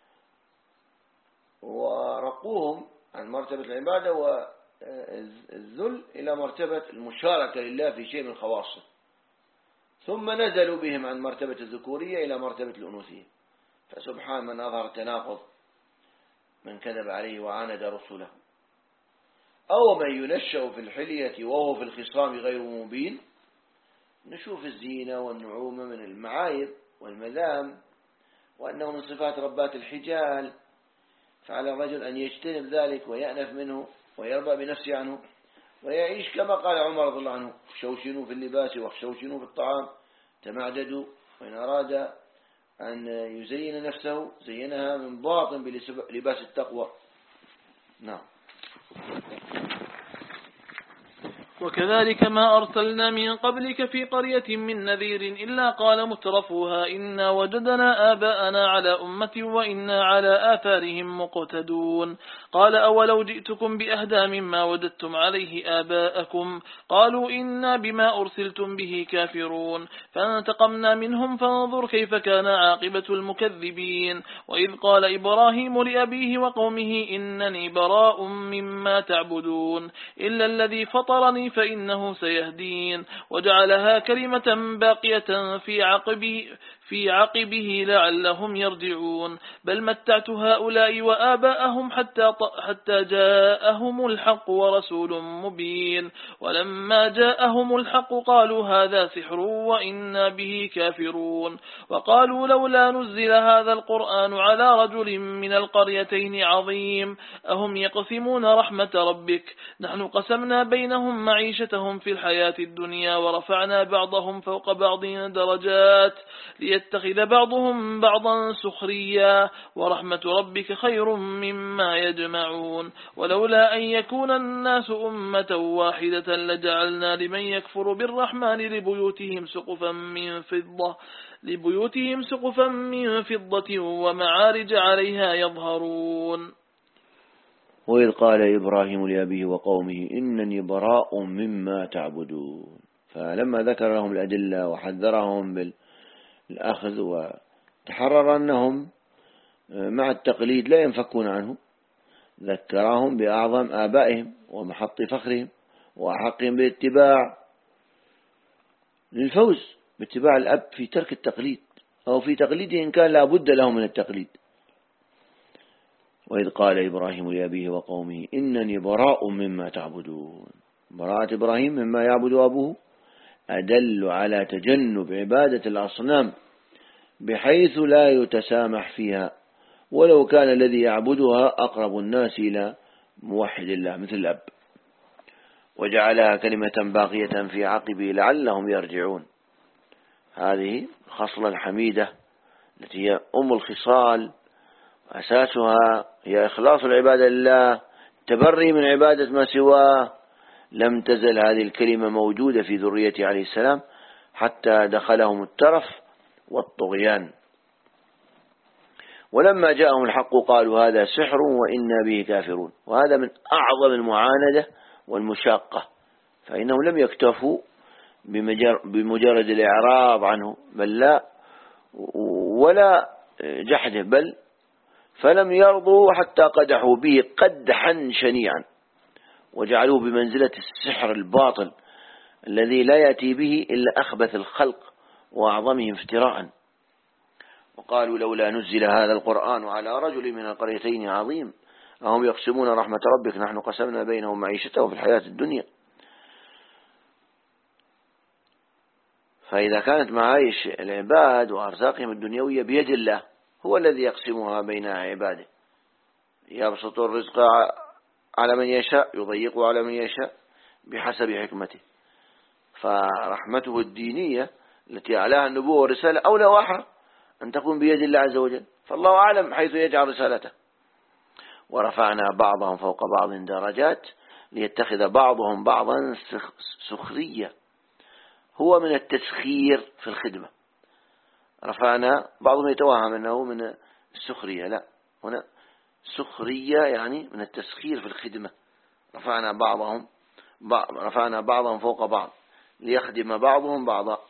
ورقوهم عن مرتبة العبادة والذل إلى مرتبة المشاركة لله في شيء من خواصه ثم نزلوا بهم عن مرتبة الذكورية إلى مرتبة الأنوثية. فسبحان من أظهر التناقض من كذب عليه وعاند رسله أو من ينشأ في الحلية وهو في الخصام غير مبين. نشوف الزينة والنعومة من المعايب والمذام وأنه من صفات ربات الحجال فعلى الرجل أن يجتنب ذلك ويأنف منه ويرضى بنفسه عنه ويعيش كما قال عمر رضي الله عنه شوشنوا في اللباس وشوشنوا في الطعام تمعددوا. وإن أراد أن يزين نفسه زينها من باطن بلباس التقوى. نعم. وكذلك ما أرسلنا من قبلك في قرية من نذير إلا قال مترفوها إنا وجدنا آباءنا على أمة وإنا على آثارهم مقتدون. قال أولو جئتكم بأهدى مما وجدتم عليه آباءكم قالوا إنا بما أرسلتم به كافرون فانتقمنا منهم فانظر كيف كان عاقبة المكذبين. وإذ قال إبراهيم لأبيه وقومه إنني براء مما تعبدون إلا الذي فطرني فإنه سيهدين وجعلها كلمة باقية في عقبه لعلهم يرجعون بل متعت هؤلاء وآباءهم حتى جاءهم الحق ورسول مبين ولما جاءهم الحق قالوا هذا سحر وإنا به كافرون وقالوا لولا نزل هذا القرآن على رجل من القريتين عظيم أهم يقسمون رحمة ربك نحن قسمنا بينهم معيشتهم في الحياة الدنيا ورفعنا بعضهم فوق بعض درجات ليتخذ بعضهم بعضا سخريا ورحمة ربك خير مما يجمعون ولولا أن يكون الناس أمة واحدة لجعلنا لمن يكفر بالرحمن لبيوتهم سقفا من فضة ومعارج عليها يظهرون وإذ قال إبراهيم لأبيه وقومه إنني براء مما تعبدون فلما ذكر لهم الأدلة وحذرهم بالأخذ وتحرر أنهم مع التقليد لا ينفكون عنه ذكرهم بأعظم آبائهم ومحط فخرهم وأحقهم بالاتباع للفوز باتباع الأب في ترك التقليد أو في تقليده إن كان لا بد له من التقليد. وإذ قال إبراهيم لأبيه وقومه إنني براء مما تعبدون براءة إبراهيم مما يعبد أبوه أدل على تجنب عبادة الأصنام بحيث لا يتسامح فيها ولو كان الذي يعبدها أقرب الناس إلى موحد الله مثل الأب وجعلها كلمة باقية في عقبه لعلهم يرجعون. هذه الخصلة الحميدة التي هي أم الخصال أساسها هي إخلاص العبادة لله تبري من عبادة ما سواه. لم تزل هذه الكلمة موجودة في ذريته عليه السلام حتى دخلهم الترف والطغيان. ولما جاءهم الحق قالوا هذا سحر وإنا به كافرون وهذا من أعظم المعاندة والمشاقة فإنهم لم يكتفوا بمجرد الإعراض عنه بل لا ولا جحده بل فلم يرضوا حتى قدحوا به قدحا شنيعا وجعلوه بمنزلة السحر الباطل الذي لا يأتي به إلا أخبث الخلق وأعظمهم افتراء. وقالوا لولا نزل هذا القرآن على رجل من القريتين عظيم أهم يقسمون رحمة ربك نحن قسمنا بينهم معيشتهم في الحياة الدنيا. فإذا كانت معايش العباد وأرزاقهم الدنيوية بيد الله هو الذي يقسمها بين عباده يبسط الرزق على من يشاء يضيقه على من يشاء بحسب حكمته. فرحمته الدينية التي أعلاها النبوة والرسالة أولى وأحرى أن تكون بيد الله عز وجل فالله أعلم حيث يجعل رسالته. ورفعنا بعضهم فوق بعض درجات ليتخذ بعضهم بعضا سخرية هو من التسخير في الخدمة. رفعنا بعضهم يتوهم أنه من السخرية لا هنا سخرية يعني من التسخير في الخدمة. رفعنا بعضهم فوق بعض ليخدم بعضهم بعضا.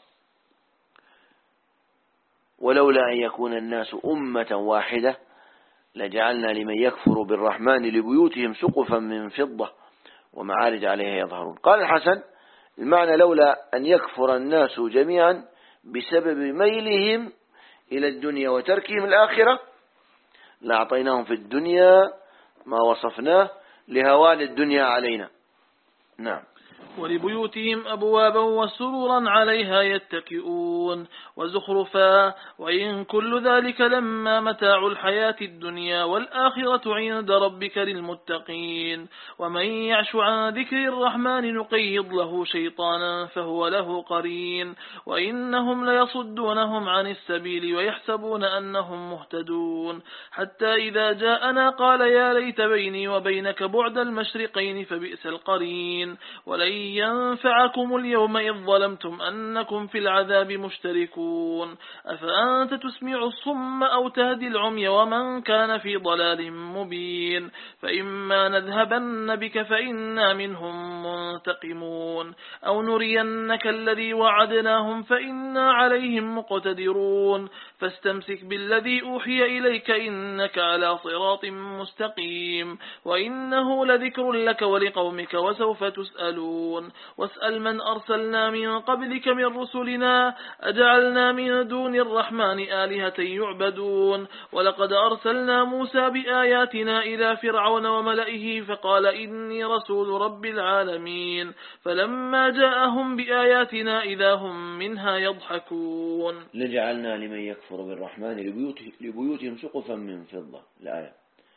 ولولا أن يكون الناس أمة واحدة لجعلنا لمن يكفر بالرحمن لبيوتهم سقفا من فضة ومعارج عليها يظهرون. قال الحسن المعنى لولا أن يكفر الناس جميعا بسبب ميلهم إلى الدنيا وتركهم الآخرة لأعطيناهم في الدنيا ما وصفناه لهوان الدنيا علينا. نعم. ولبيوتهم أبوابا وسرورا عليها يتكئون وزخرفا وإن كل ذلك لما متاع الحياة الدنيا والآخرة عند ربك للمتقين ومن يعش عن ذكر الرحمن نقيض له شيطانا فهو له قرين وإنهم ليصدونهم عن السبيل ويحسبون أنهم مهتدون حتى إذا جاءنا قال يا ليت بيني وبينك بعد المشرقين فبئس القرين ولن ينفعكم اليوم إذ ظلمتم أنكم في العذاب مشتركون أفأنت تسمع الصم أو تهدي العمي ومن كان في ضلال مبين فإما نذهبن بك فإنا منهم منتقمون أو نرينك الذي وعدناهم فإنا عليهم مقتدرون فاستمسك بالذي أوحي إليك إنك على صراط مستقيم وإنه لذكر لك ولقومك وسوف تسألون. يعبدون واسأل من أرسلنا من قبلك من رسلنا أجعلنا من دون الرحمن آلهة يعبدون ولقد أرسلنا موسى بآياتنا إلى فرعون وملئه فقال إني رسول رب العالمين فلما جاءهم بآياتنا إذا هم منها يضحكون لجعلنا لمن يكفر بالرحمن لبيوتهم سقفا من فضة الآية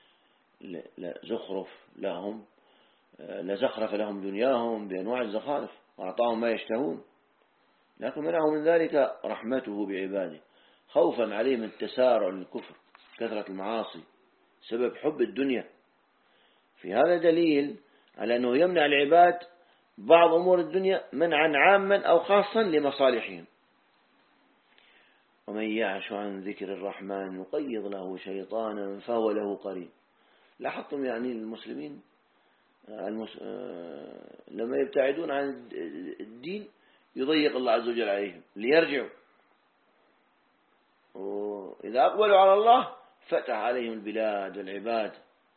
زخرف لهم لزخرف لهم دنياهم بأنواع الزخارف وأعطاهم ما يشتهون لكن منعهم من ذلك رحمته بعباده خوفا عليهم التسارع للكفر كثرة المعاصي سبب حب الدنيا. في هذا دليل على أنه يمنع العباد بعض أمور الدنيا منعا عاما أو خاصا لمصالحهم. ومن يعش عن ذكر الرحمن يقيض له شيطانا فهو له قرين. لاحظتم يعني المسلمين لما يبتعدون عن الدين يضيق الله عز وجل عليهم ليرجعوا، وإذا أقبلوا على الله فتح عليهم البلاد والعباد.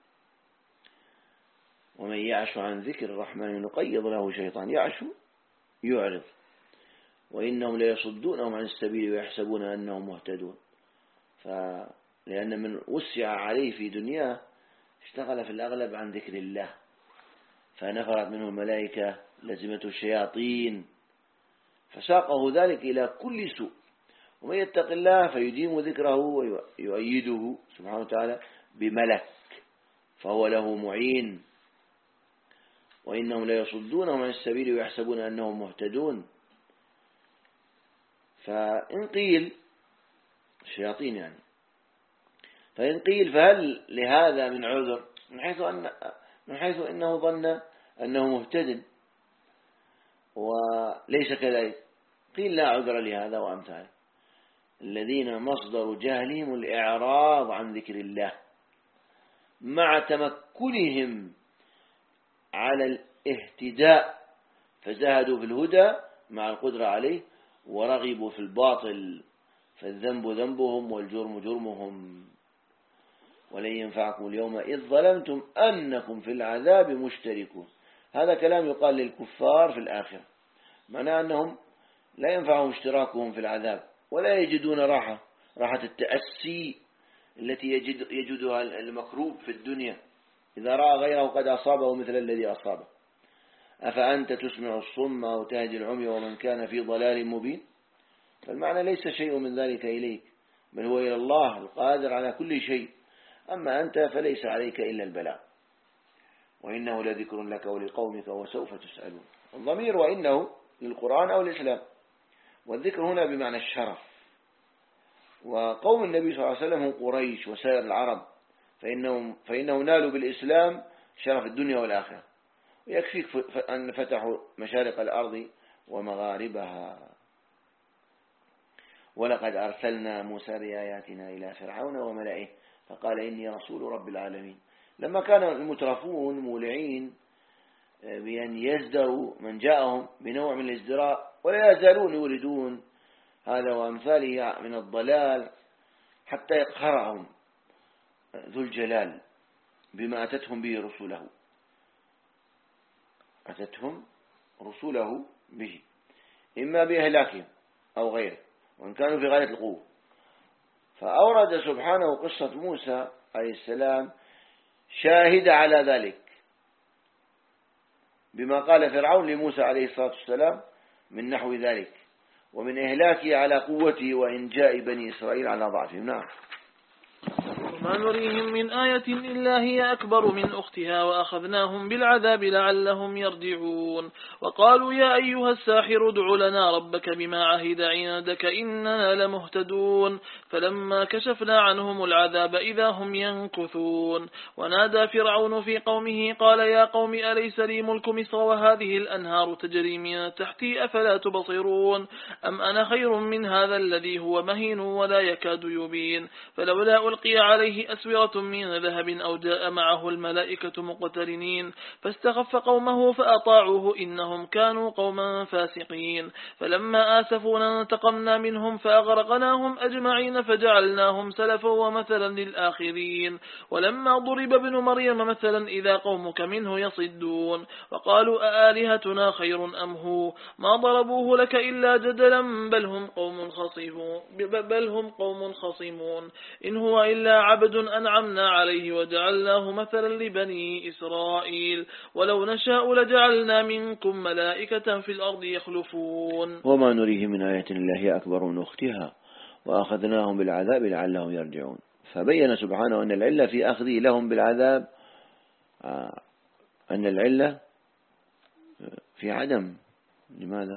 ومن يعش عن ذكر الرحمن نقيض له شيطان يعش يعرض وإنهم ليصدونهم عن السبيل ويحسبون أنهم مهتدون. لأن من وسع عليه في دنياه اشتغل في الأغلب عن ذكر الله فنفرت منه الملائكة لزمته الشياطين فساقه ذلك إلى كل سوء. ومن يتق الله فيديم ذكره ويؤيده سبحانه وتعالى بملك فهو له معين. وإنهم ليصدونهم عن السبيل ويحسبون أنهم مهتدون. فإن قيل الشياطين يعني فإن قيل فهل لهذا من عذر من حيث إنه ظن أنه مهتد وليس كذلك؟ قيل لا عذر لهذا وأمثاله الذين مصدر جهلهم الإعراض عن ذكر الله مع تمكنهم على الاهتداء فزهدوا في الهدى مع القدرة عليه ورغبوا في الباطل فالذنب ذنبهم والجرم جرمهم. ولن ينفعكم اليوم إذ ظلمتم أنكم في العذاب مشتركون. هذا كلام يقال للكفار في الآخرة معناه أنهم لا ينفعهم اشتراكهم في العذاب ولا يجدون راحة التأسي التي يجدها المكروب في الدنيا إذا رأى غيره قد أصابه مثل الذي أصابه. أفأنت تسمع الصم أو تهدي العمي ومن كان في ضلال مبين. فالمعنى ليس شيء من ذلك إليك بل هو إلى الله القادر على كل شيء. أما أنت فليس عليك إلا البلاغ وإنه لذكر لك ولقومك وسوف تسألون. الضمير وإنه للقرآن أو الإسلام والذكر هنا بمعنى الشرف. وقوم النبي صلى الله عليه وسلم هم قريش وسائر العرب فإنهم نالوا بالإسلام شرف الدنيا والآخرة ويكفيك أن فتحوا مشارق الأرض ومغاربها. ولقد أرسلنا موسى بآياتنا إلى فرعون وملئه فقال إني رسول رب العالمين. لما كان المترفون مولعين بأن يزدروا من جاءهم بنوع من الازدراء ولا يزالون يوردون هذا وأمثاله من الضلال حتى يقهرهم ذو الجلال بما أتتهم به رسوله به إما بإهلاكهم أو غيره وإن كانوا في غاية القوة. فأورد سبحانه قصة موسى عليه السلام شاهد على ذلك بما قال فرعون لموسى عليه الصلاة والسلام من نحو ذلك ومن إهلاكه على قوته وإنجاء بني إسرائيل على ضعفهم. نعم. وما نريهم من آية إلا هي أكبر من أختها وأخذناهم بالعذاب لعلهم يرجعون. وقالوا يا أيها الساحر ادع لنا ربك بما عهد عندك إننا لمهتدون. فلما كشفنا عنهم العذاب إذا هم ينكثون. ونادى فرعون في قومه قال يا قوم أليس لي ملك مصر وهذه الأنهار تجري من تحتي أفلا تبصرون أم أنا خير من هذا الذي هو مهين ولا يكاد يبين فلولا ألقي عليه عليه أسورة من ذهب أو جاء معه الملائكة مقترنين فاستخف قومه فأطاعوه إنهم كانوا قوما فاسقين فلما آسفونا انتقمنا منهم فأغرقناهم أجمعين فجعلناهم سلفا ومثلا للآخرين ولما ضرب ابن مريم مثلا إذا قومك منه يصدون وقالوا أآلهتنا خير أم هو ما ضربوه لك إلا جدلا بل هم قوم خصيمون إن هو إلا عبد أنعمنا عليه وجعلناه مثلا لبني إسرائيل ولو نشاء لجعلنا منكم ملائكة في الأرض يخلفون وما نريه من آية الله أكبر من أختها وأخذناهم بالعذاب لعلهم يرجعون. فبين سبحانه أن العلة في أخذه لهم بالعذاب أن العلة في عدم. لماذا؟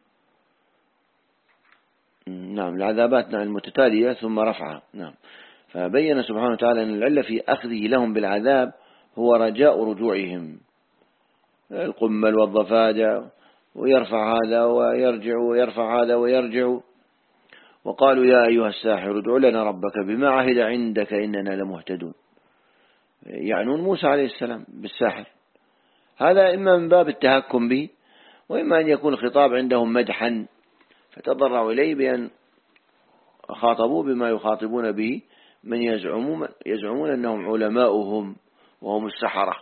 نعم، العذابات المتتالية ثم رفعها. نعم، فبين سبحانه وتعالى أن العلة في أخذه لهم بالعذاب هو رجاء رجوعهم، القمل والضفادع، ويرفع هذا ويرجع ويرفع هذا ويرجع. وقالوا يا أيها الساحر ادع لنا ربك بما عهد عندك إننا لمهتدون، يعنون موسى عليه السلام بالساحر. هذا إما من باب التهكم به، وإما أن يكون الخطاب عندهم مدحا فتضرعوا إليه بأن خاطبوا بما يخاطبون به من يزعمون أنهم علماؤهم وهم السحرة.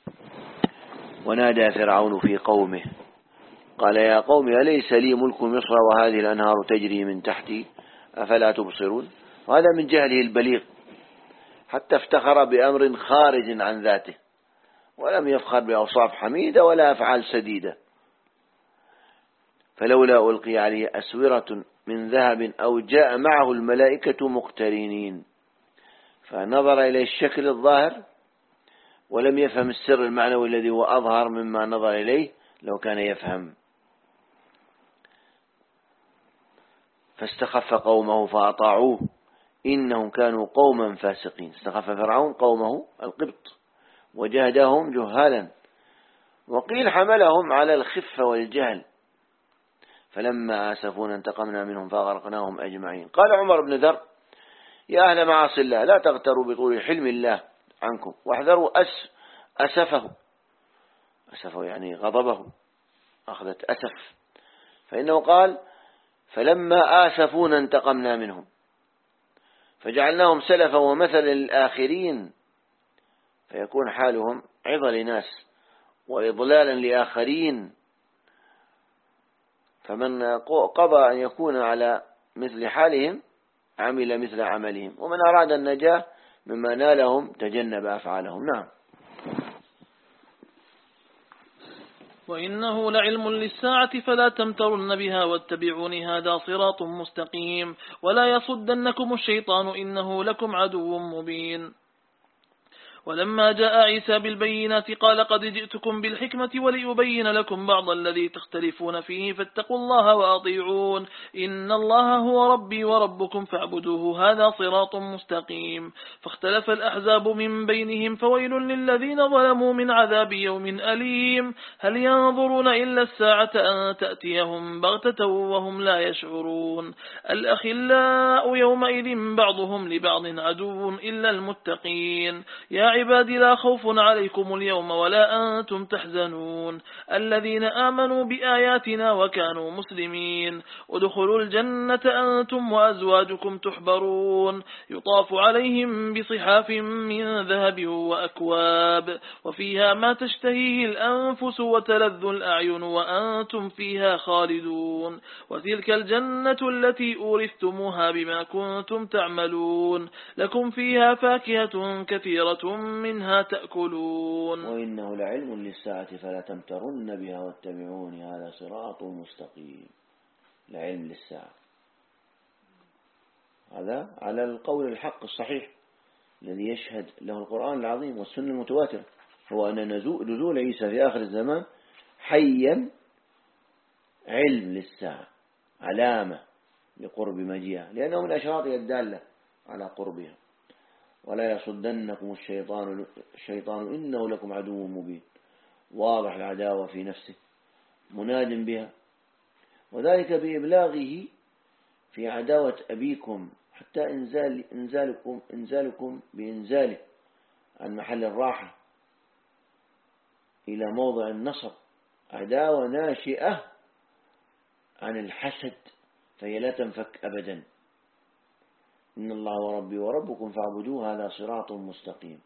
ونادى فرعون في قومه قال يا قوم أليس لي ملك مصر وهذه الأنهار تجري من تحتي أفلا تبصرون. وهذا من جهله البليغ، حتى افتخر بأمر خارج عن ذاته ولم يفخر بأوصاف حميدة ولا أفعال سديدة. فلولا ألقي عليه أسورة من ذهب أو جاء معه الملائكة مقترنين، فنظر إلى الشكل الظاهر ولم يفهم السر المعنوي الذي هو أظهر مما نظر إليه لو كان يفهم. فاستخف قومه فأطاعوه إنهم كانوا قوما فاسقين. استخف فرعون قومه القبط وجهدهم جهالا، وقيل حملهم على الخفة والجهل. فلما آسفونا انتقمنا منهم فأغرقناهم أجمعين. قال عمر بن ذر يا أهل معاصي الله لا تغتروا بطول حلم الله عنكم واحذروا أسفه يعني غضبه، أخذت أسف. فإنه قال فلما آسفونا انتقمنا منهم فجعلناهم سلفا ومثلا للآخرين، فيكون حالهم عظة لناس وإضلالا لآخرين. فمن قضى أن يكون على مثل حالهم عمل مثل عملهم، ومن أراد النجاة مما نالهم تجنب أفعالهم. نعم. وإنه لعلم للساعة فلا تمترن بها واتبعون هذا صراط مستقيم ولا يصدنكم الشيطان إنه لكم عدو مبين. ولما جاء عيسى بالبينات قال قد جئتكم بالحكمة ولأبين لكم بعض الذي تختلفون فيه فاتقوا الله وأطيعون إن الله هو ربي وربكم فاعبدوه هذا صراط مستقيم. فاختلف الأحزاب من بينهم فويل للذين ظلموا من عذاب يوم أليم. هل ينظرون إلا الساعة أن تأتيهم بغتة وهم لا يشعرون. الأخلاء يومئذ بعضهم لبعض عدو إلا المتقين. يا عبادي لا خوف عليكم اليوم ولا أنتم تحزنون الذين آمنوا بآياتنا وكانوا مسلمين ادخلوا الجنة أنتم وأزواجكم تحبرون يطاف عليهم بصحاف من ذهب وأكواب وفيها ما تشتهيه الأنفس وتلذ الأعين وأنتم فيها خالدون وتلك الجنة التي أورثتموها بما كنتم تعملون لكم فيها فاكهة كثيرة منها تأكلون. وإنه لعلم للساعة فلا تمترن بها واتبعون هذا صراط مستقيم. لعلم للساعة هذا على القول الحق الصحيح الذي يشهد له القرآن العظيم والسنة المتواترة، هو أن نزول عيسى في آخر الزمان حيا علم للساعة، علامة لقرب مجيئها، لأنه من أشراطها الدالة على قربها. ولا يصدنكم الشيطان إنه لكم عدو مبين، واضح العداوة في نفسه مناد بها، وذلك بإبلاغه في عداوة أبيكم حتى إنزالكم بإنزاله عن محل الراحة إلى موضع النصب عداوة ناشئة عن الحسد، فهي لا تنفك أبدا. إن الله وربي وربكم فاعبدوه هذا صراط مستقيم.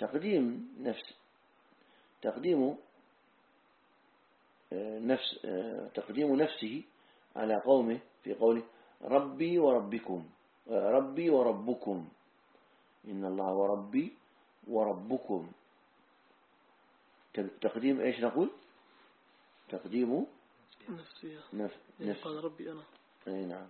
تقديم نفسه على قومه في قوله ربي وربكم، ربي وربكم، إن الله وربي وربكم. تقديم إيش نقول؟ تقديم نفسي قال ربي أنا. أي نعم.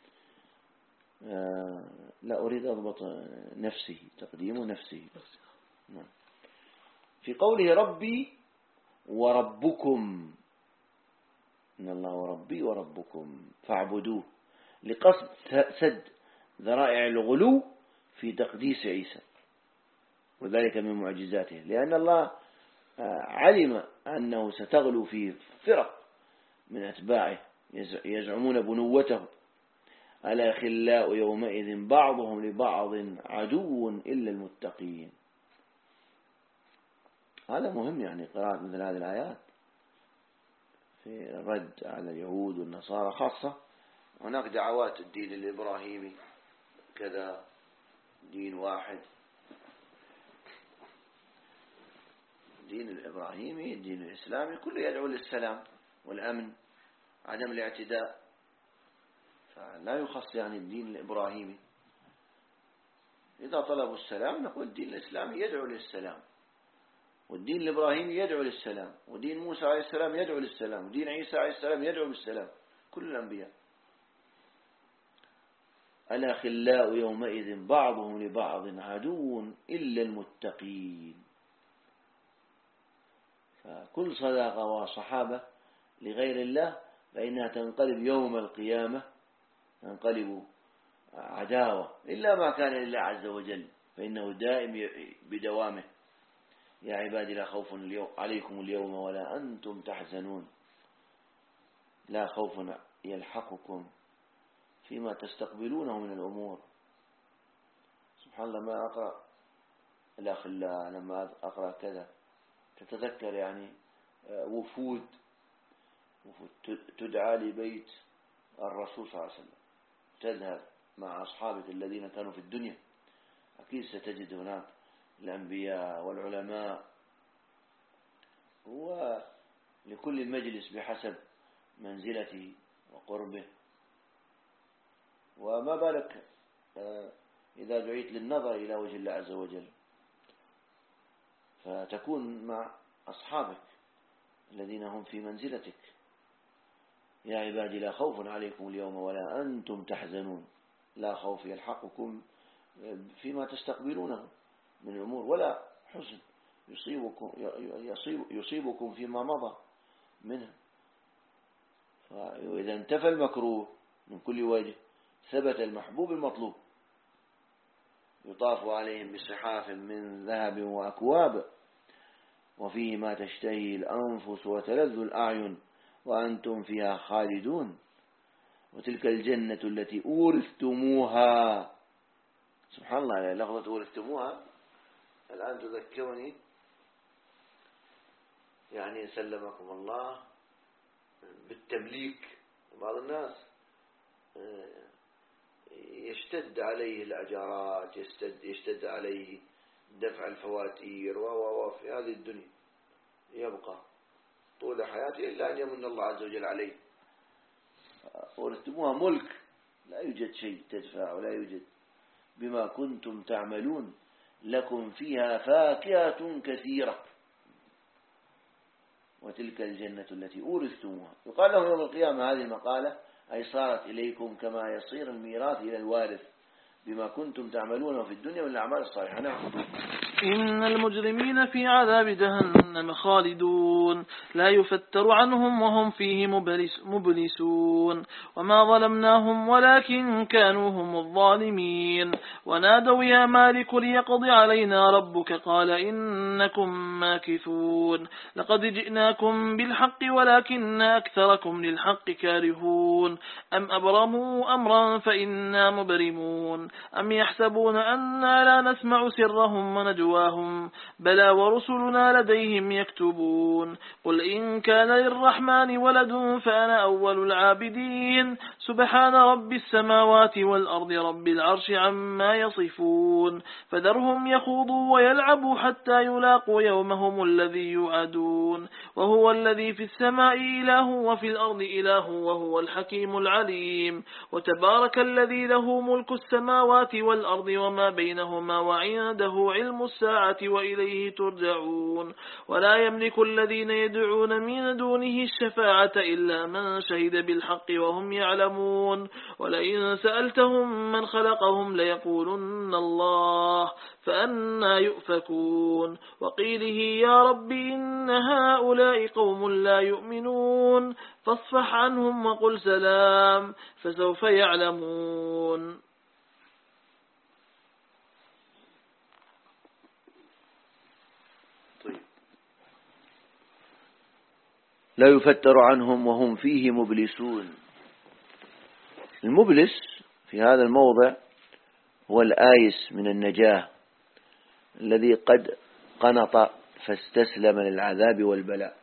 لا أريد أضبط نفسه، تقديم نفسه. نعم. في قوله ربي وربكم، إن الله وربي وربكم فاعبدوه، لقصد سد ذرائع الغلو في تقديس عيسى، وذلك من معجزاته، لأن الله علم أنه ستغلو في فرق من أتباعه يزعمون بنوته. ألا خلاء يومئذ بعضهم لبعض عدو إلا المتقين. هذا مهم يعني قراءة مثل هذه الآيات في الرد على اليهود والنصارى خاصة. هناك دعوات الدين الإبراهيمي كذا دين واحد، الدين الإبراهيمي الدين الإسلامي كله يدعو للسلام والأمن، عدم الاعتداء، فلا يخص يعني الدين الإبراهيمي. إذا طلبوا السلام نقول الدين الإسلامي يدعو للسلام، والدين الإبراهيمي يدعو للسلام، ودين موسى عليه السلام يدعو للسلام، ودين عيسى عليه السلام يدعو للسلام، كل الأنبياء. ألا خلاء يومئذ بعضهم لبعض عدو إلا المتقين. فكل صداقة وصحابة لغير الله فإنها تنقلب يوم القيامة، تنقلب عداوة، إلا ما كان لله عز وجل فإنه دائم بدوامه. يا عبادي لا خوف عليكم اليوم ولا أنتم تحزنون، لا خوف يلحقكم فيما تستقبلونه من الأمور. سبحان الله، ما أقرأ الأخلاء لما أقرأ كذا تتذكر يعني وفود تدعى لبيت الرسول صلى الله عليه وسلم، تذهب مع أصحابه الذين كانوا في الدنيا، أكيد ستجد هناك الأنبياء والعلماء، ولكل مجلس بحسب منزلته وقربه. وما بالك إذا دعيت للنظر إلى وجه الله عز وجل، فتكون مع أصحابك الذين هم في منزلتك. يا عبادي لا خوف عليكم اليوم ولا أنتم تحزنون، لا خوف يلحقكم فيما تستقبلونه من الأمور، ولا حزن يصيبكم فيما مضى منها. فإذا انتفى المكروه من كل وجه ثبت المحبوب المطلوب. يطاف عليهم بصحاف من ذهب وأكواب وفيه ما تشتهي الأنفس وتلذ الأعين وأنتم فيها خالدون، وتلك الجنة التي أورثتموها. سبحان الله، لفظة أورثتموها الآن تذكرني، يعني سلمكم الله بالتمليك. بعض الناس يشتد عليه الأجارات، يشتد عليه دفع الفواتير في هذه الدنيا، يبقى طول حياته إلا أن يمن الله عز وجل عليه. ورثتموها ملك، لا يوجد شيء تدفع ولا يوجد. بما كنتم تعملون لكم فيها فاكهة كثيرة وتلك الجنة التي أورثتموها. يقال له يوم القيامة هذه المقالة أي صارت إليكم كما يصير الميراث إلى الوارث بما كنتم تعملون في الدنيا من الأعمال الصالحة. نعم. إن المجرمين في عذاب جهنم خالدون لا يفتر عنهم وهم فيه مبلسون وما ظلمناهم ولكن كانوا هم الظالمين ونادوا يا مالك ليقضي علينا ربك قال إنكم ماكثون لقد جئناكم بالحق ولكن أكثركم للحق كارهون أم أبرموا أمرا فإنا مبرمون أم يحسبون أنا لا نسمع سرهم ونجواهم بلى ورسلنا لديهم يكتبون قل إن كان للرحمن ولد فأنا أول العابدين سبحان رب السماوات والأرض رب العرش عما يصفون فذرهم يخوضوا ويلعبوا حتى يلاقوا يومهم الذي يوعدون وهو الذي في السماء إله وفي الأرض إله وهو الحكيم العليم وتبارك الذي له ملك السماوات والأرض وما بينهما وعنده علم الساعة وإليه ترجعون ولا يملك الذين يدعون من دونه الشفاعة إلا من شهد بالحق وهم يعلمون ولئن سألتهم من خلقهم ليقولن الله فأنا يؤفكون وقيله يا رب إن هؤلاء قوم لا يؤمنون فاصفح عنهم وقل سلام فسوف يعلمون. لا يفتر عنهم وهم فيه مبلسون. المبلس في هذا الموضع هو الآيس من النجاة الذي قد قنط فاستسلم للعذاب والبلاء.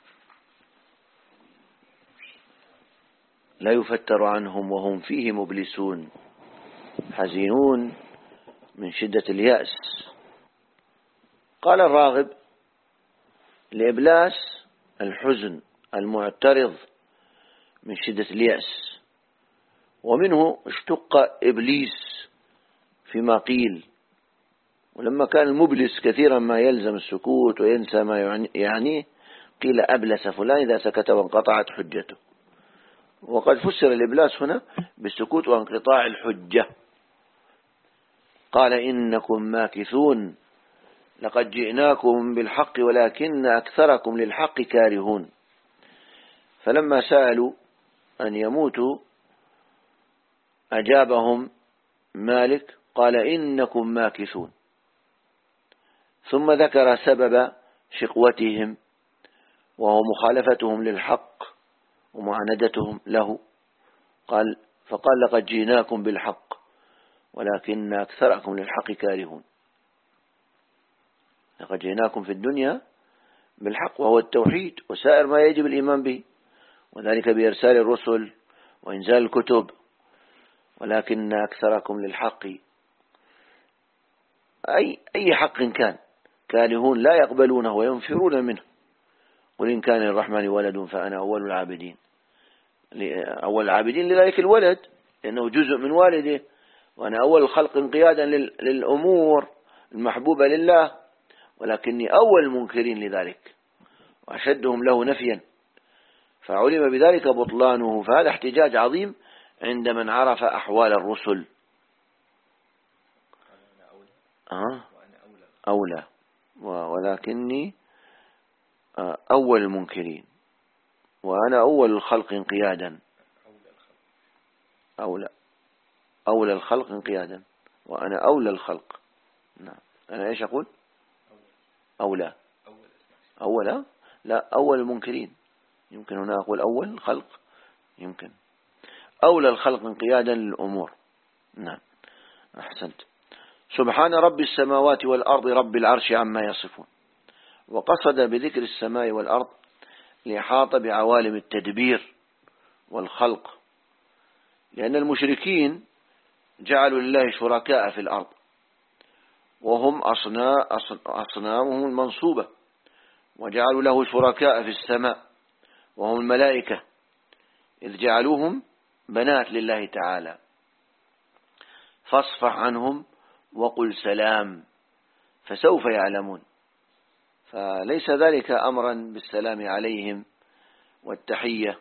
لا يفتر عنهم وهم فيه مبلسون حزينون من شدة اليأس. قال الراغب الإبلاس الحزن المعترض من شدة اليأس، ومنه اشتق إبليس فيما قيل. ولما كان المبلس كثيرا ما يلزم السكوت وينسى ما يعنيه قيل أبلس فلان إذا سكت وانقطعت حجته. وقد فسر الإبلاس هنا بالسكوت وانقطاع الحجة. قال إنكم ماكثون لقد جئناكم بالحق ولكن أكثركم للحق كارهون. فلما سألوا أن يموتوا أجابهم مالك قال إنكم ماكثون، ثم ذكر سبب شقوتهم وهو مخالفتهم للحق ومعاندتهم له. فقال لقد جئناكم بالحق ولكن أكثركم للحق كارهون. لقد جئناكم في الدنيا بالحق وهو التوحيد وسائر ما يجب الإيمان به، وذلك بإرسال الرسل وإنزال الكتب، ولكن أكثركم للحق أي حق كان كارهون لا يقبلونه وينفرون منه. قل إن كان للرحمن ولد فأنا أول العابدين. أول العابدين لذلك الولد لأنه جزء من والده، وأنا أول الخلق انقيادا للأمور المحبوبة لله، ولكني أول المنكرين لذلك وأشدهم له نفيا، فعلم بذلك بطلانه. فهذا احتجاج عظيم عند من عرف أحوال الرسل. أولى ولكني أول المنكرين وأنا أول الخلق انقيادا. أولى الخلق انقيادا وأنا أولى الخلق. نعم. أنا إيش أقول؟ أولى لا أول المنكرين. يمكن هنا أقول أول الخلق، يمكن أولى الخلق انقيادا للأمور. نعم أحسنت. سبحان رب السماوات والأرض رب العرش عما يصفون. وقصد بذكر السماء والأرض لإحاطة بعوالم التدبير والخلق، لأن المشركين جعلوا لله شركاء في الأرض وهم أصنامهم المنصوبة، وجعلوا له شركاء في السماء وهم الملائكة، إذ جعلوهم بنات لله تعالى. فاصفح عنهم وقل سلام فسوف يعلمون. فليس ذلك أمرا بالسلام عليهم والتحية،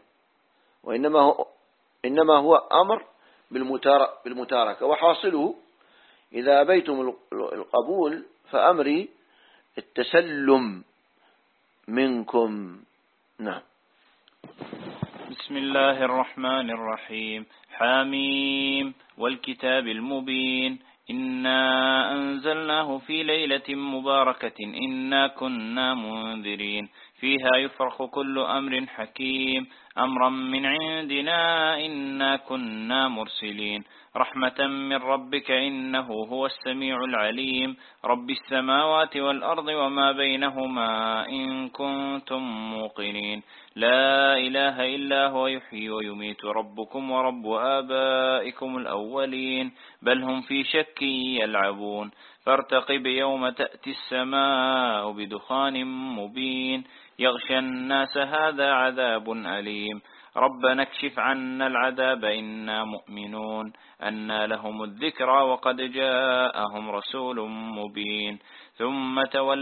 وإنما هو أمر بالمتاركة. وحاصله إذا أبيتم القبول فأمري التسلم منكم. نعم. بسم الله الرحمن الرحيم. حاميم والكتاب المبين إنا أنزلناه في ليلة مباركة إنا كنا منذرين فيها يفرق كل أمر حكيم أمرا من عندنا إنا كنا مرسلين رحمة من ربك إنه هو السميع العليم رب السماوات والأرض وما بينهما إن كنتم موقنين لا إله إلا هو يحيي ويميت ربكم ورب آبائكم الأولين بل هم في شك يلعبون فارتقب يوم تأتي السماء بدخان مبين يغشى الناس هذا عذاب أليم ربنا اكشف عنا العذاب إنا مؤمنون أنى لهم الذكرى وقد جاءهم رسول مبين ثم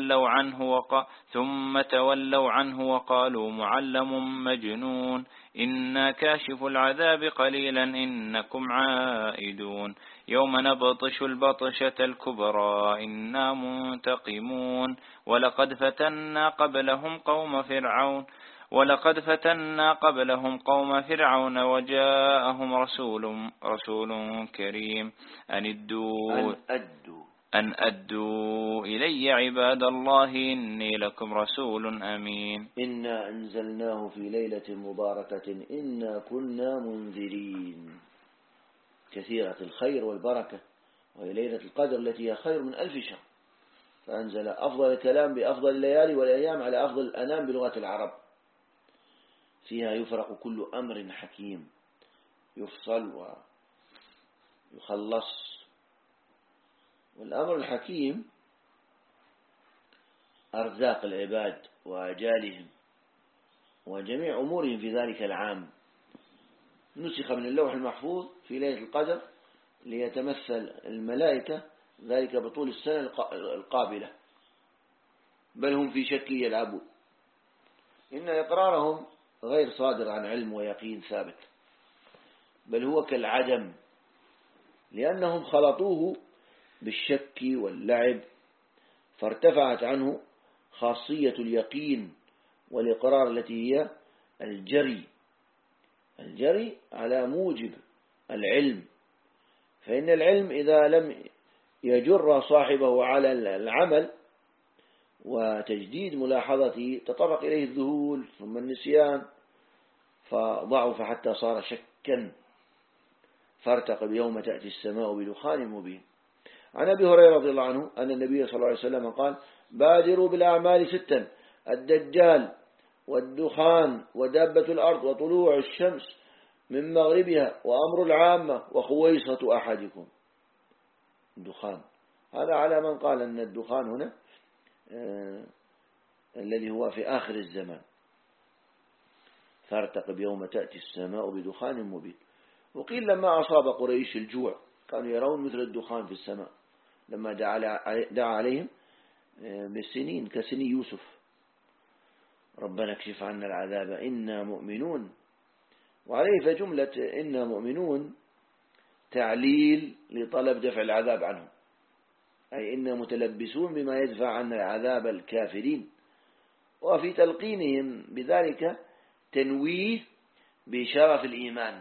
تولوا عنه وقالوا معلم مجنون إنا كاشف العذاب قليلا إنكم عائدون يوم نبطش البطشة الكبرى إنا منتقمون ولقد فتنا قبلهم قوم فرعون وجاءهم رسول كريم أن أدوا إلي عباد الله إني لكم رسول أمين. إنا أنزلناه في ليلة مباركة إنا كنا منذرين كثيرة الخير والبركة وهي ليلة القدر التي هي خير من 1000 شهر فأنزل أفضل الكلام بأفضل الليالي والأيام على أفضل الأنام بلغة العرب فيها يفرق كل أمر حكيم يفصل ويخلص. والأمر الحكيم أرزاق العباد وأجالهم وجميع أمورهم في ذلك العام نسخ من اللوح المحفوظ في ليلة القدر ليتمثل الملائكة ذلك بطول السنة القابلة بل هم في شك يلعبون إن إقرارهم غير صادر عن علم ويقين ثابت بل هو كالعدم لأنهم خلطوه بالشك واللعب فارتفعت عنه خاصية اليقين والإقرار التي هي الجري على موجب العلم فإن العلم إذا لم يجر صاحبه على العمل وتجديد ملاحظته تطرق إليه الذهول ثم النسيان فضعف حتى صار شكا فارتقب يوم تأتي السماء بدخان مبين. عن أبي هريرة رضي الله عنه أن النبي صلى الله عليه وسلم قال بادروا بالأعمال 6 الدجال والدخان ودابة الأرض وطلوع الشمس من مغربها وأمر العامة وخويصة أحدكم. الدخان هذا على من قال أن الدخان هنا الذي هو في آخر الزمان فارتقب يوم تأتي السماء بدخان مبين. وقيل لما أصاب قريش الجوع كانوا يرون مثل الدخان في السماء لما دعا عليهم بالسنين كسني يوسف ربنا اكشف عنا العذاب إنا مؤمنون وعليه فجملة إنا مؤمنون تعليل لطلب دفع العذاب عنهم أي إنا متلبسون بما يدفع عنا العذاب الكافرين وفي تلقينهم بذلك تنويه بشرف الإيمان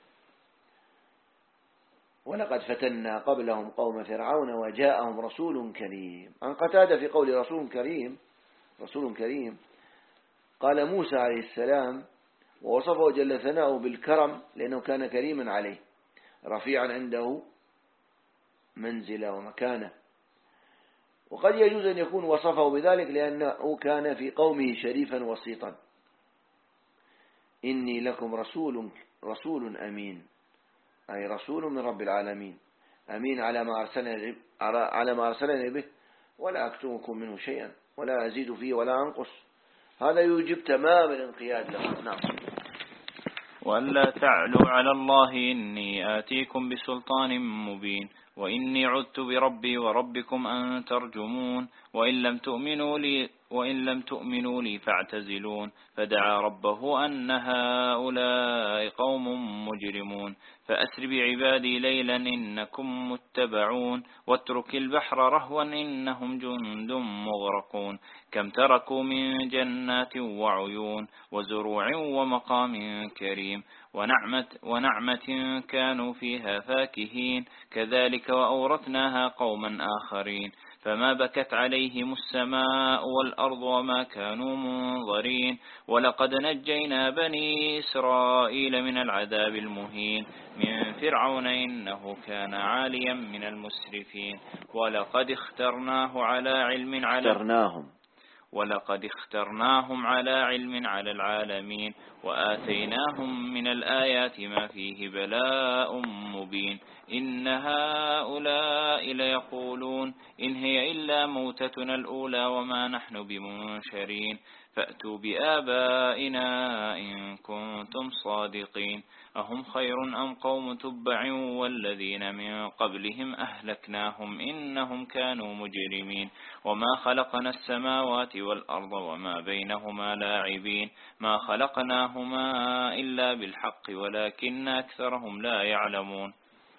ولقد فتنا قبلهم قوم فرعون وجاءهم رسول كريم. عن قتادة في قول رسول كريم قال موسى عليه السلام ووصفه جل ثناؤه بالكرم لأنه كان كريما عليه رفيعا عنده منزلة ومكانة وقد يجوز أن يكون وصفه بذلك لأنه كان في قومه شريفا وسيطا. إني لكم رسول أمين أي رسول من رب العالمين أمين على ما أرسلني به ولا أكتمكم منه شيئا ولا أزيد فيه ولا أنقص. هذا يوجب تمام الانقياد له. نعم. وألا تعلوا على الله إني آتيكم بسلطان مبين وإني عدت بربي وربكم أن ترجمون وإن لم تؤمنوا لي فاعتزلون فدعا ربه أن هؤلاء قوم مجرمون فأسر بعبادي ليلا إنكم متبعون واترك البحر رهوا إنهم جند مغرقون كم تركوا من جنات وعيون وزروع ومقام كريم ونعمة كانوا فيها فاكهين كذلك وأورثناها قوما آخرين فما بكت عليهم السماء والأرض وما كانوا منظرين ولقد نجينا بني إسرائيل من العذاب المهين من فرعون إنه كان عاليا من المسرفين ولقد اخترناهم على علم على العالمين وآتيناهم من الآيات ما فيه بلاء مبين إن هؤلاء ليقولون إن هي إلا موتتنا الأولى وما نحن بمنشرين فأتوا بآبائنا إن كنتم صادقين أهم خير أم قوم تبع والذين من قبلهم أهلكناهم إنهم كانوا مجرمين وما خلقنا السماوات والأرض وما بينهما لاعبين ما خلقناهما إلا بالحق ولكن أكثرهم لا يعلمون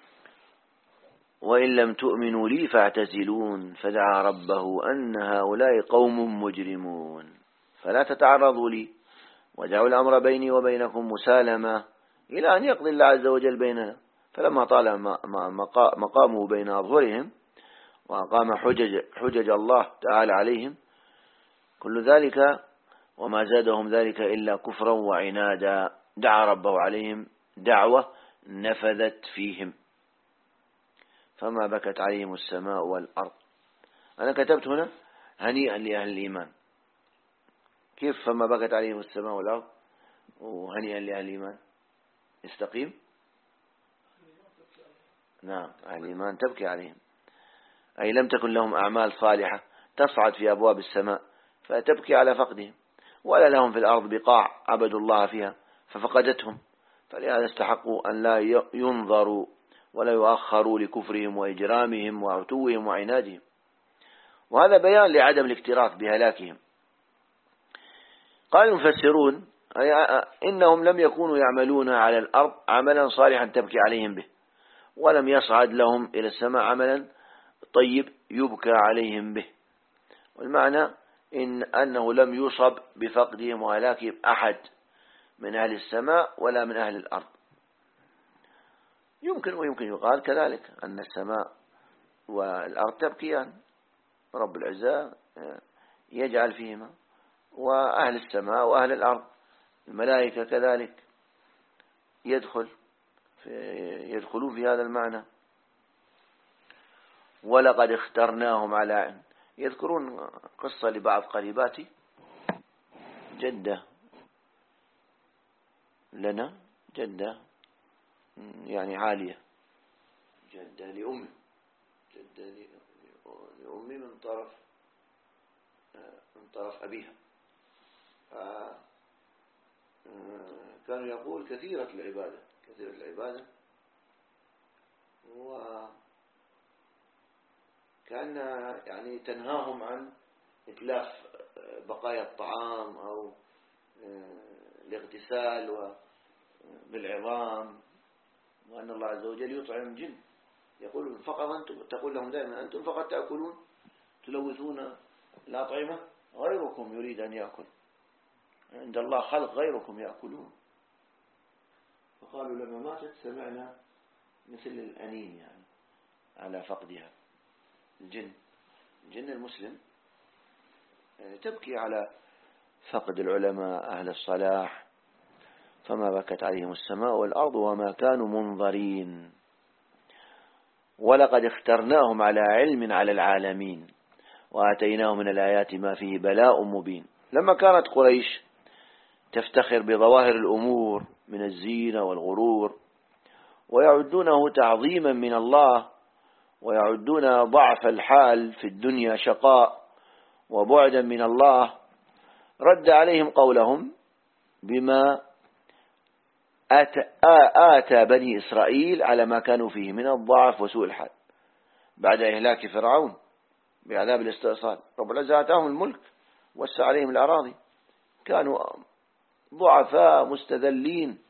وإن لم تؤمنوا لي فاعتزلون فدعا ربه أن هؤلاء قوم مجرمون فلا تتعرضوا لي ودعوا الأمر بيني وبينكم مسالمة إلى أن يقضي الله عز وجل بيننا فلما طال مقامه بين أظهرهم وأقام حجج الله تعالى عليهم كل ذلك وما زادهم ذلك إلا كفرا وعنادا دعا ربه عليهم دعوة نفذت فيهم فما بكت عليهم السماء والأرض. أنا كتبت هنا هنيئا لأهل الإيمان. كيف فما بكت عليهم السماء والأرض وهنيئا لأهل الإيمان؟ استقيم. نعم أهل الإيمان تبكي عليهم أي لم تكن لهم أعمال صالحة تصعد في أبواب السماء فتبكي على فقدهم ولا لهم في الأرض بقاع عبدوا الله فيها ففقدتهم فلهذا استحقوا أن لا ينظروا ولا يؤخروا لكفرهم وإجرامهم وعتوهم وعنادهم وهذا بيان لعدم الاكتراث بهلاكهم. قال المفسرون إنهم لم يكونوا يعملون على الأرض عملا صالحا تبكي عليهم به ولم يصعد لهم إلى السماء عملا طيب يبكى عليهم به والمعنى أنه لم يصب بفقدهم وهلاكهم أحد من أهل السماء ولا من أهل الأرض. ويمكن يقال كذلك أن السماء والأرض تبكيان رب العزة يجعل فيهما وأهل السماء وأهل الأرض الملائكة كذلك يدخلون في هذا المعنى. ولقد اخترناهم على علم يذكرون قصة لبعض قريباتي جدة لنا جدة يعني عالية جدة لأمي من طرف أبيها كانوا يقول كثيرة العبادة وكان يعني تنهاهم عن إتلاف بقايا الطعام أو الاغتسال بالعظام وأن الله عز وجل يطعم جن يقول فقط أنتم تقول لهم دائما أنتم فقط تأكلون تلوثون الأطعمة غيركم يريد أن يأكل عند الله خلق غيركم يأكلون. فقالوا لما ماتت سمعنا مثل الأنين يعني على فقدها. الجن المسلم تبكي على فقد العلماء أهل الصلاح فما بكت عليهم السماء والأرض وما كانوا منظرين. ولقد اخترناهم على علم على العالمين وآتيناهم من الآيات ما فيه بلاء مبين. لما كانت قريش تفتخر بظواهر الأمور من الزينة والغرور ويعدونه تعظيما من الله ويعدون ضعف الحال في الدنيا شقاء وبعدا من الله رد عليهم قولهم بما آتى بني إسرائيل على ما كانوا فيه من الضعف وسوء الحال بعد إهلاك فرعون بعذاب الاستئصال. رب العزة آتاهم الملك وسع عليهم الأراضي، كانوا ضعفاء مستذلين.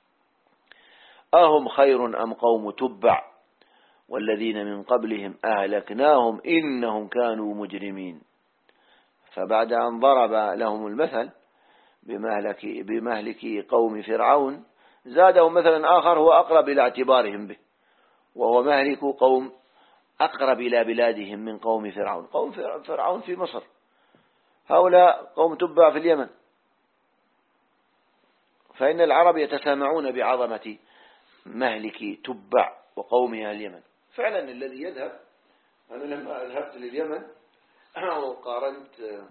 أهم خير أم قوم تبع والذين من قبلهم أهلكناهم إنهم كانوا مجرمين. فبعد أن ضرب لهم المثل بمهلك قوم فرعون زادهم مثلا آخر هو أقرب إلى اعتبارهم به، وهو مهلك قوم أقرب إلى بلادهم من قوم فرعون. قوم فرعون في مصر، هؤلاء قوم تبع في اليمن. فإن العرب يتسامعون بعظمة مهلك تبع وقومها اليمن. فعلا الذي يذهب، أنا لما ذهبت لليمن وقارنت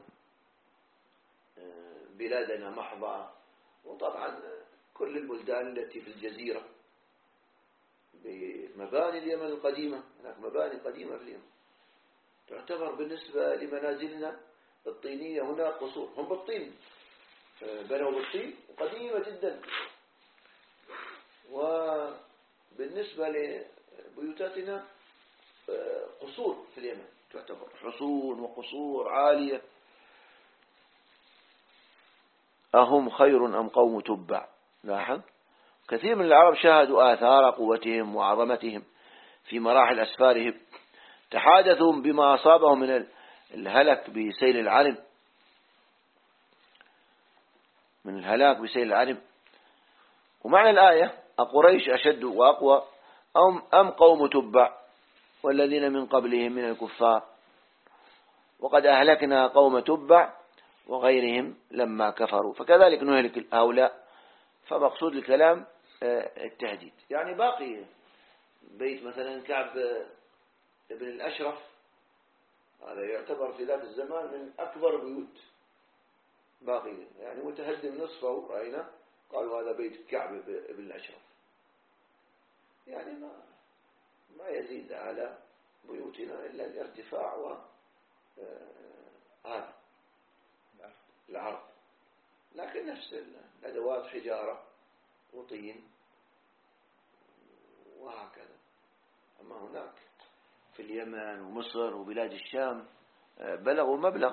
بلادنا محضة وطبعا كل البلدان التي في الجزيرة بمباني اليمن القديمة، هناك مباني قديمة في اليمن تعتبر بالنسبة لمنازلنا الطينية هنا قصور، هم بالطين، بنوا بالطين قديمة جدا. وبالنسبة لبيوتاتنا قصور في اليمن، تعتبر حصون وقصور عالية. أهم خير أم قوم تبع؟ لاحظ كثير من العرب شاهدوا آثار قوتهم وعظمتهم في مراحل أسفارهم، تحادثوا بما أصابهم من الهلاك بسيل العرم، من الهلاك بسيل العرم. ومعنى الآية أقريش أشد وأقوى أم قوم تبع والذين من قبلهم من الكفار، وقد أهلكنا قوم تبع وغيرهم لما كفروا فكذلك نهلك هؤلاء. فمقصود الكلام التهديد. يعني باقي بيت مثلا كعب ابن الأشرف، هذا يعتبر في ذات الزمان من أكبر بيوت، باقي يعني متهدم نصفه رأينا، قالوا هذا بيت كعب ابن الأشرف. يعني ما يزيد على بيوتنا إلا الارتفاع وهذا العرض، لكن نفس الأدوات حجارة وطين وهكذا. أما هناك في اليمن ومصر وبلاد الشام بلغوا مبلغ،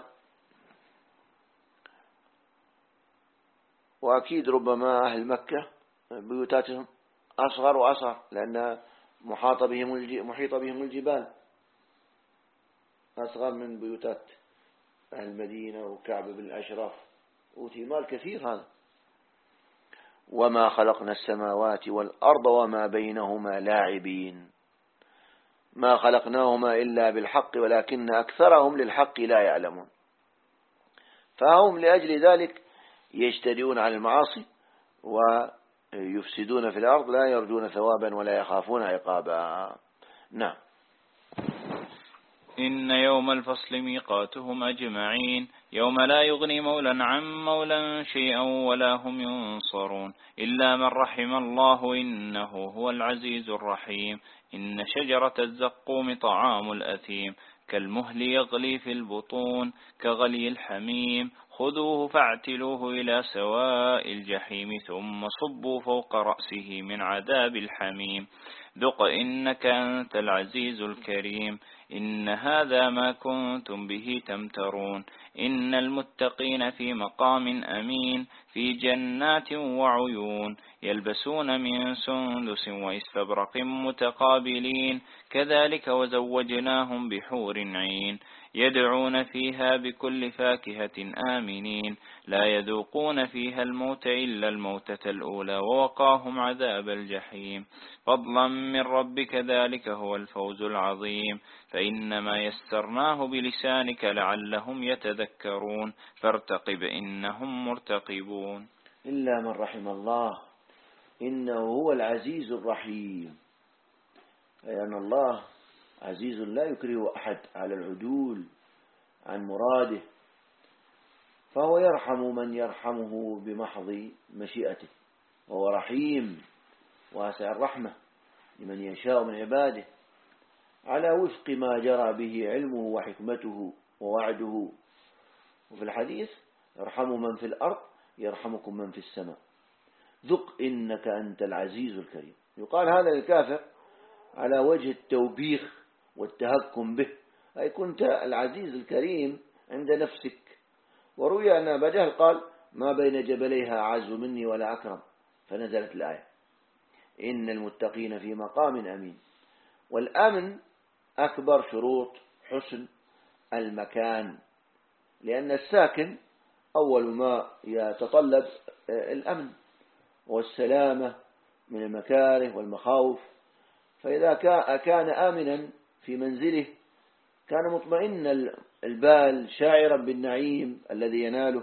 وأكيد ربما أهل مكة بيوتاتهم أصغر وأصغر لأن محيط بهم الجبال، أصغر من بيوتات أهل المدينة وكعب بن الأشرف، أوتي مال كثير هذا. وما خلقنا السماوات والأرض وما بينهما لاعبين، ما خلقناهما إلا بالحق ولكن أكثرهم للحق لا يعلمون. فهم لأجل ذلك يجترئون على المعاصي ويفسدون في الأرض، لا يرجون ثوابا ولا يخافون عقابا. نعم. إن يوم الفصل ميقاتهم أجمعين يوم لا يغني مولى عن مولى شيئا ولا هم ينصرون إلا من رحم الله إنه هو العزيز الرحيم. إن شجرة الزقوم طعام الأثيم كالمهل يغلي في البطون كغلي الحميم خذوه فاعتلوه إلى سواء الجحيم ثم صبوا فوق رأسه من عذاب الحميم ذق إنك أنت العزيز الكريم. إن هذا ما كنتم به تمترون. إن المتقين في مقام أمين في جنات وعيون يلبسون من سندس واستبرق متقابلين كذلك وزوجناهم بحور عين يدعون فيها بكل فاكهة آمنين لا يذوقون فيها الموت إلا الموتة الأولى ووقاهم عذاب الجحيم فضلا من ربك ذلك هو الفوز العظيم. فإنما يسرناه بلسانك لعلهم يتذكرون فارتقب إنهم مرتقبون. إلا من رحم الله إنه هو العزيز الرحيم، أي أن الله عزيز لا يكره أحد على العدول عن مراده، فهو يرحم من يرحمه بمحض مشيئته، وهو رحيم واسع الرحمة لمن يشاء من عباده على وفق ما جرى به علمه وحكمته ووعده. وفي الحديث يرحم من في الأرض يرحمكم من في السماء ذق إنك أنت العزيز الكريم. يقال هذا للكافر على وجه التوبيخ والتهكم به، أي كنت العزيز الكريم عند نفسك. وروي أن أبا جهل قال: ما بين جبليها أعز مني ولا أكرم، فنزلت الآية: إن المتقين في مقام أمين. والأمن أكبر شروط حسن المكان، لأن الساكن أول ما يتطلب الأمن والسلامة من المكاره والمخاوف. فإذا كان آمنا في منزله كان مطمئن البال شاعرا بالنعيم الذي يناله.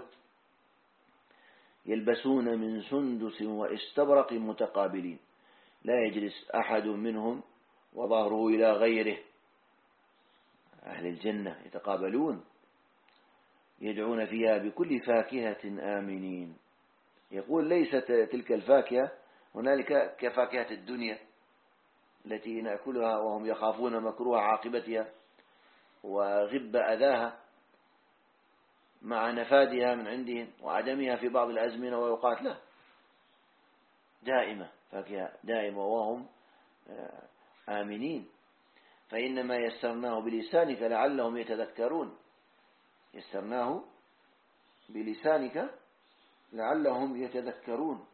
يلبسون من سندس واستبرق متقابلين، لا يجلس أحد منهم وظهره إلى غيره. أهل الجنة يتقابلون، يدعون فيها بكل فاكهة آمنين. يقول: ليست تلك الفاكهة هنالك كفاكهة الدنيا التي نأكلها وهم يخافون مكروه عاقبتها وغب أذاها مع نفادها من عندهم وعدمها في بعض الأزمنة وأوقات، لا، دائمة، فاكهة دائمة وهم آمنين. فإنما يسرناه بلسانك لعلهم يتذكرون. يسرناه بلسانك لعلهم يتذكرون.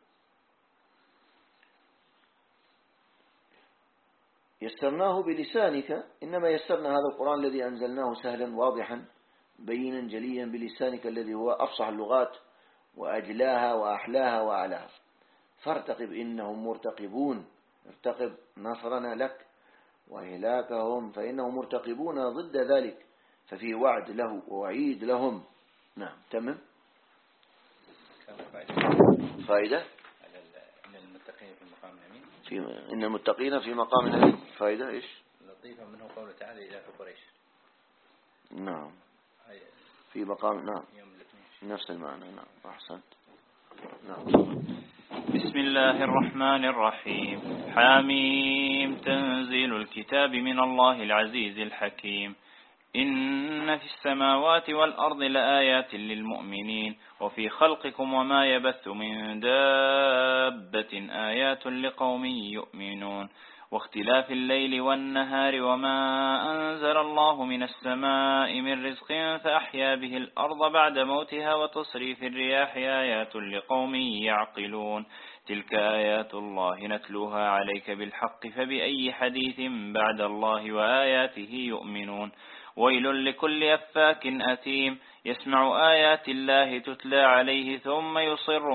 يسرناه بلسانك، إنما يسرنا هذا القرآن الذي أنزلناه سهلا واضحا بينا جليا بلسانك الذي هو أفصح اللغات وأجلاها وأحلاها وأعلاها. فارتقب إنهم مرتقبون. ارتقب نصرنا لك وإهلاكهم، فإنهم مرتقبون ضد ذلك، ففي وعد له ووعيد لهم. نعم، تمام. فائدة إن المتقين في مقام أمين. إن المتقين في مقام أمين. فائدة إيش؟ لطيفة منه قوله تعالى: إلى قريش. نعم، في مقام، نعم، نفس المعنى. نعم، أحسنت. نعم. بسم الله الرحمن الرحيم. حاميم. تنزيل الكتاب من الله العزيز الحكيم. إن في السماوات والأرض لآيات للمؤمنين وفي خلقكم وما يبث من دابة آيات لقوم يؤمنون واختلاف الليل والنهار وما أنزل الله من السماء من رزق فأحيا به الأرض بعد موتها وتصريف الرياح آيات لقوم يعقلون. تلك آيات الله نتلوها عليك بالحق فبأي حديث بعد الله وآياته يؤمنون. ويل لكل أفاك أثيم يسمع آيات الله تتلى عليه ثم يصر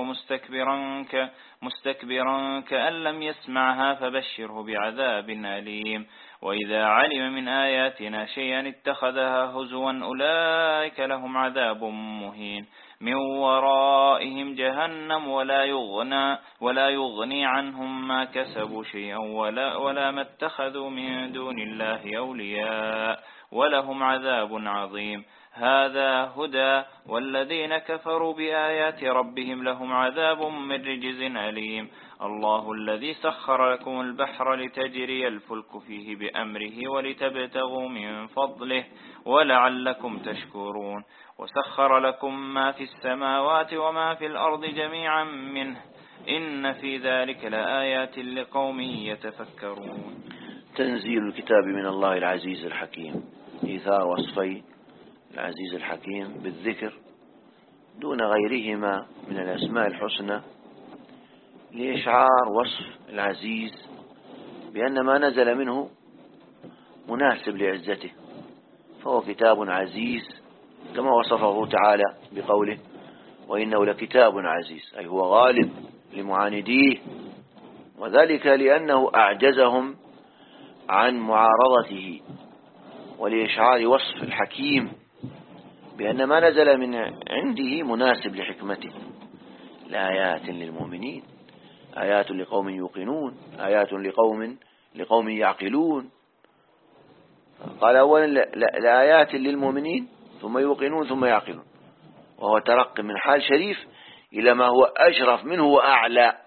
مستكبرا كأن لم يسمعها فبشره بعذاب أليم. وإذا علم من آياتنا شيئا اتخذها هزوا أولئك لهم عذاب مهين من ورائهم جهنم ولا يغني عنهم ما كسبوا شيئا ولا ما اتخذوا من دون الله أولياء ولهم عذاب عظيم. هذا هدى والذين كفروا بآيات ربهم لهم عذاب من رجز أليم. الله الذي سخر لكم البحر لتجري الفلك فيه بأمره ولتبتغوا من فضله ولعلكم تشكرون. وسخر لكم ما في السماوات وما في الأرض جميعا منه إن في ذلك لآيات لقوم يتفكرون. تنزيل الكتاب من الله العزيز الحكيم. إيثار وصفي العزيز الحكيم بالذكر دون غيرهما من الأسماء الحسنى لإشعار وصف العزيز بأن ما نزل منه مناسب لعزته، فهو كتاب عزيز كما وصفه تعالى بقوله: وإنه لكتاب عزيز، أي هو غالب لمعانديه، وذلك لأنه أعجزهم عن معارضته، ولإشعار وصف الحكيم بأن ما نزل من عنده مناسب لحكمته. لآيات للمؤمنين، آيات لقوم يوقنون، آيات لقوم يعقلون. قال أولا لآيات للمؤمنين ثم يوقنون ثم يعقلون، وهو ترقي من حال شريف إلى ما هو أشرف منه وأعلى.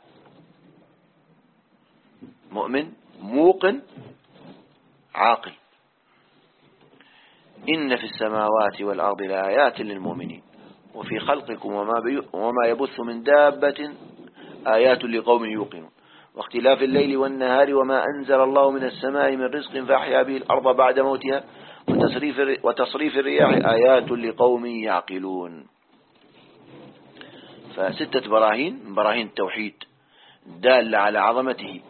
مؤمن، موقن، عاقل. إن في السماوات والأرض لآيات للمؤمنين وفي خلقكم وما يبث من دابة آيات لقوم يوقنون. واختلاف الليل والنهار وما أنزل الله من السماء من رزق فأحيا به الأرض بعد موتها وتصريف الرياح آيات لقوم يعقلون. فستة براهين من براهين التوحيد دالة على عظمته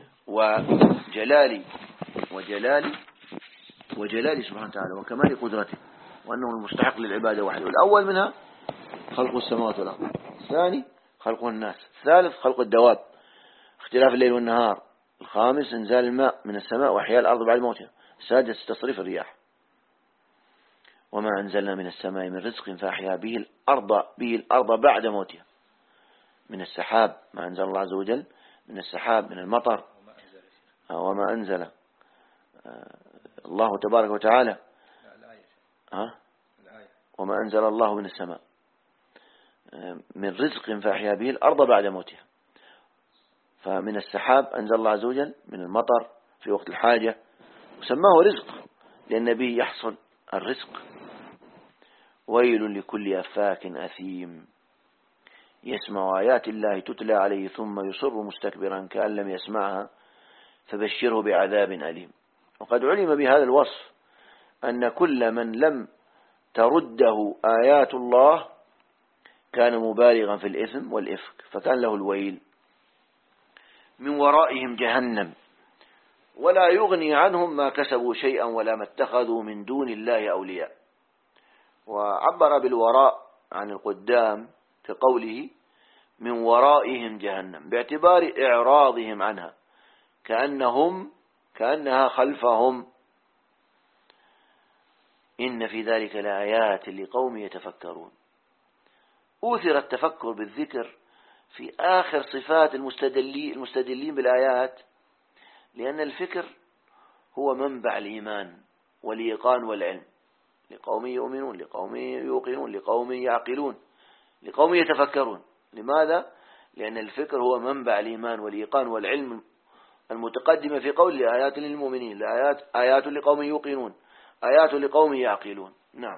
وجلال سبحانه وتعالى وكمال قدرته وأنه المستحق للعبادة وحده. الأول منها خلق السماوات والأرض، الثاني خلق الناس، الثالث خلق الدواب، اختلاف الليل والنهار، الخامس انزال الماء من السماء وإحياء الأرض بعد موتها، السادس تصريف الرياح. وما أنزلنا من السماء من رزق فأحيا به الأرض بعد موتها، من السحاب، ما أنزل الله عز وجل من السحاب من المطر. وما أنزل الله تبارك وتعالى وما أنزل الله من السماء من رزق فأحيا به الأرض بعد موتها. فمن السحاب أنزل الله عز وجل من المطر في وقت الحاجة وسماه رزق لأن به يحصل الرزق. ويل لكل أفاك أثيم يسمع آيات الله تتلى عليه ثم يصر مستكبرا كأن لم يسمعها فبشره بعذاب أليم. وقد علم بهذا الوصف أن كل من لم ترده آيات الله كان مبالغا في الإثم والإفك فكان له الويل. من ورائهم جهنم ولا يغني عنهم ما كسبوا شيئا ولا ما اتخذوا من دون الله أولياء. وعبر بالوراء عن القدام في قوله من ورائهم جهنم باعتبار إعراضهم عنها كأنها خلفهم. إن في ذلك لآيات لقوم يتفكرون. أوثر التفكر بالذكر في آخر صفات المستدلين بالآيات لأن الفكر هو منبع الإيمان والإيقان والعلم لقوم يؤمنون لقوم يوقنون لقوم يعقلون لقوم يتفكرون. لماذا؟ لأن الفكر هو منبع الإيمان والإيقان والعلم المتقدمة في قول آيات للمؤمنين آيات لقوم يوقنون آيات لقوم يعقلون. نعم.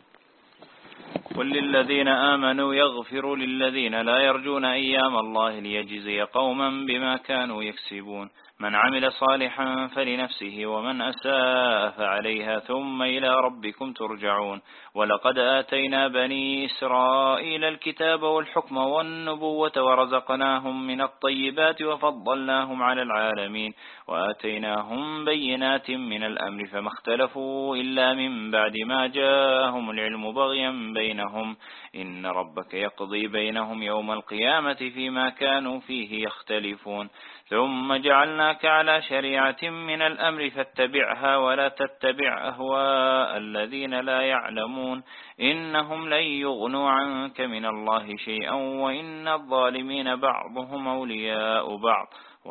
قل للذين آمنوا يغفروا للذين لا يرجون أيام الله ليجزي قوما بما كانوا يكسبون من عمل صالحا فلنفسه ومن أساء فعليها ثم إلى ربكم ترجعون. ولقد آتينا بني إسرائيل الكتاب والحكم والنبوة ورزقناهم من الطيبات وفضلناهم على العالمين وآتيناهم بينات من الأمر فما اختلفوا إلا من بعد ما جاءهم العلم بغيا بينهم إن ربك يقضي بينهم يوم القيامة فيما كانوا فيه يختلفون. ثم جعلناك على شريعة من الأمر فاتبعها ولا تتبع أهواء الذين لا يعلمون إنهم لن يغنوا عنك من الله شيئا وإن الظالمين بعضهم أولياء بعض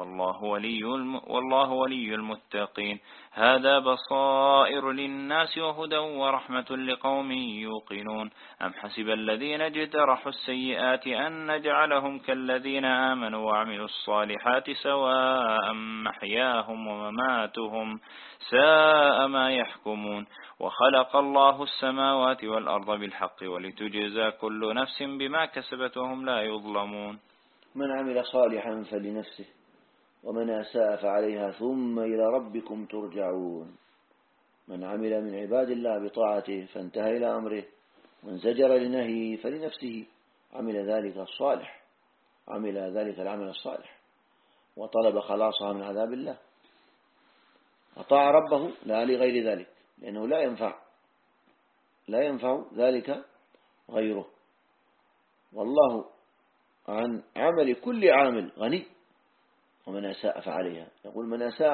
والله ولي المتقين. هذا بصائر للناس وهدى ورحمة لقوم يوقنون. أم حسب الذين اجترحوا السيئات أن نجعلهم كالذين آمنوا وعملوا الصالحات سواء محياهم ومماتهم ساء ما يحكمون. وخلق الله السماوات والأرض بالحق ولتجزى كل نفس بما كسبت وهم لا يظلمون. من عمل صالحا فلنفسه ومن أساء فعليها ثم إلى ربكم ترجعون. من عمل من عباد الله بطاعته فانتهى إلى أمره وانزجر لنهيه فلنفسه عمل ذلك العمل الصالح وطلب خلاصها من عذاب الله أطاع ربه لا لغير ذلك لأنه لا ينفع ذلك غيره. والله عن عمل كل عامل غني ومن أساء فعليها. يقول من أساء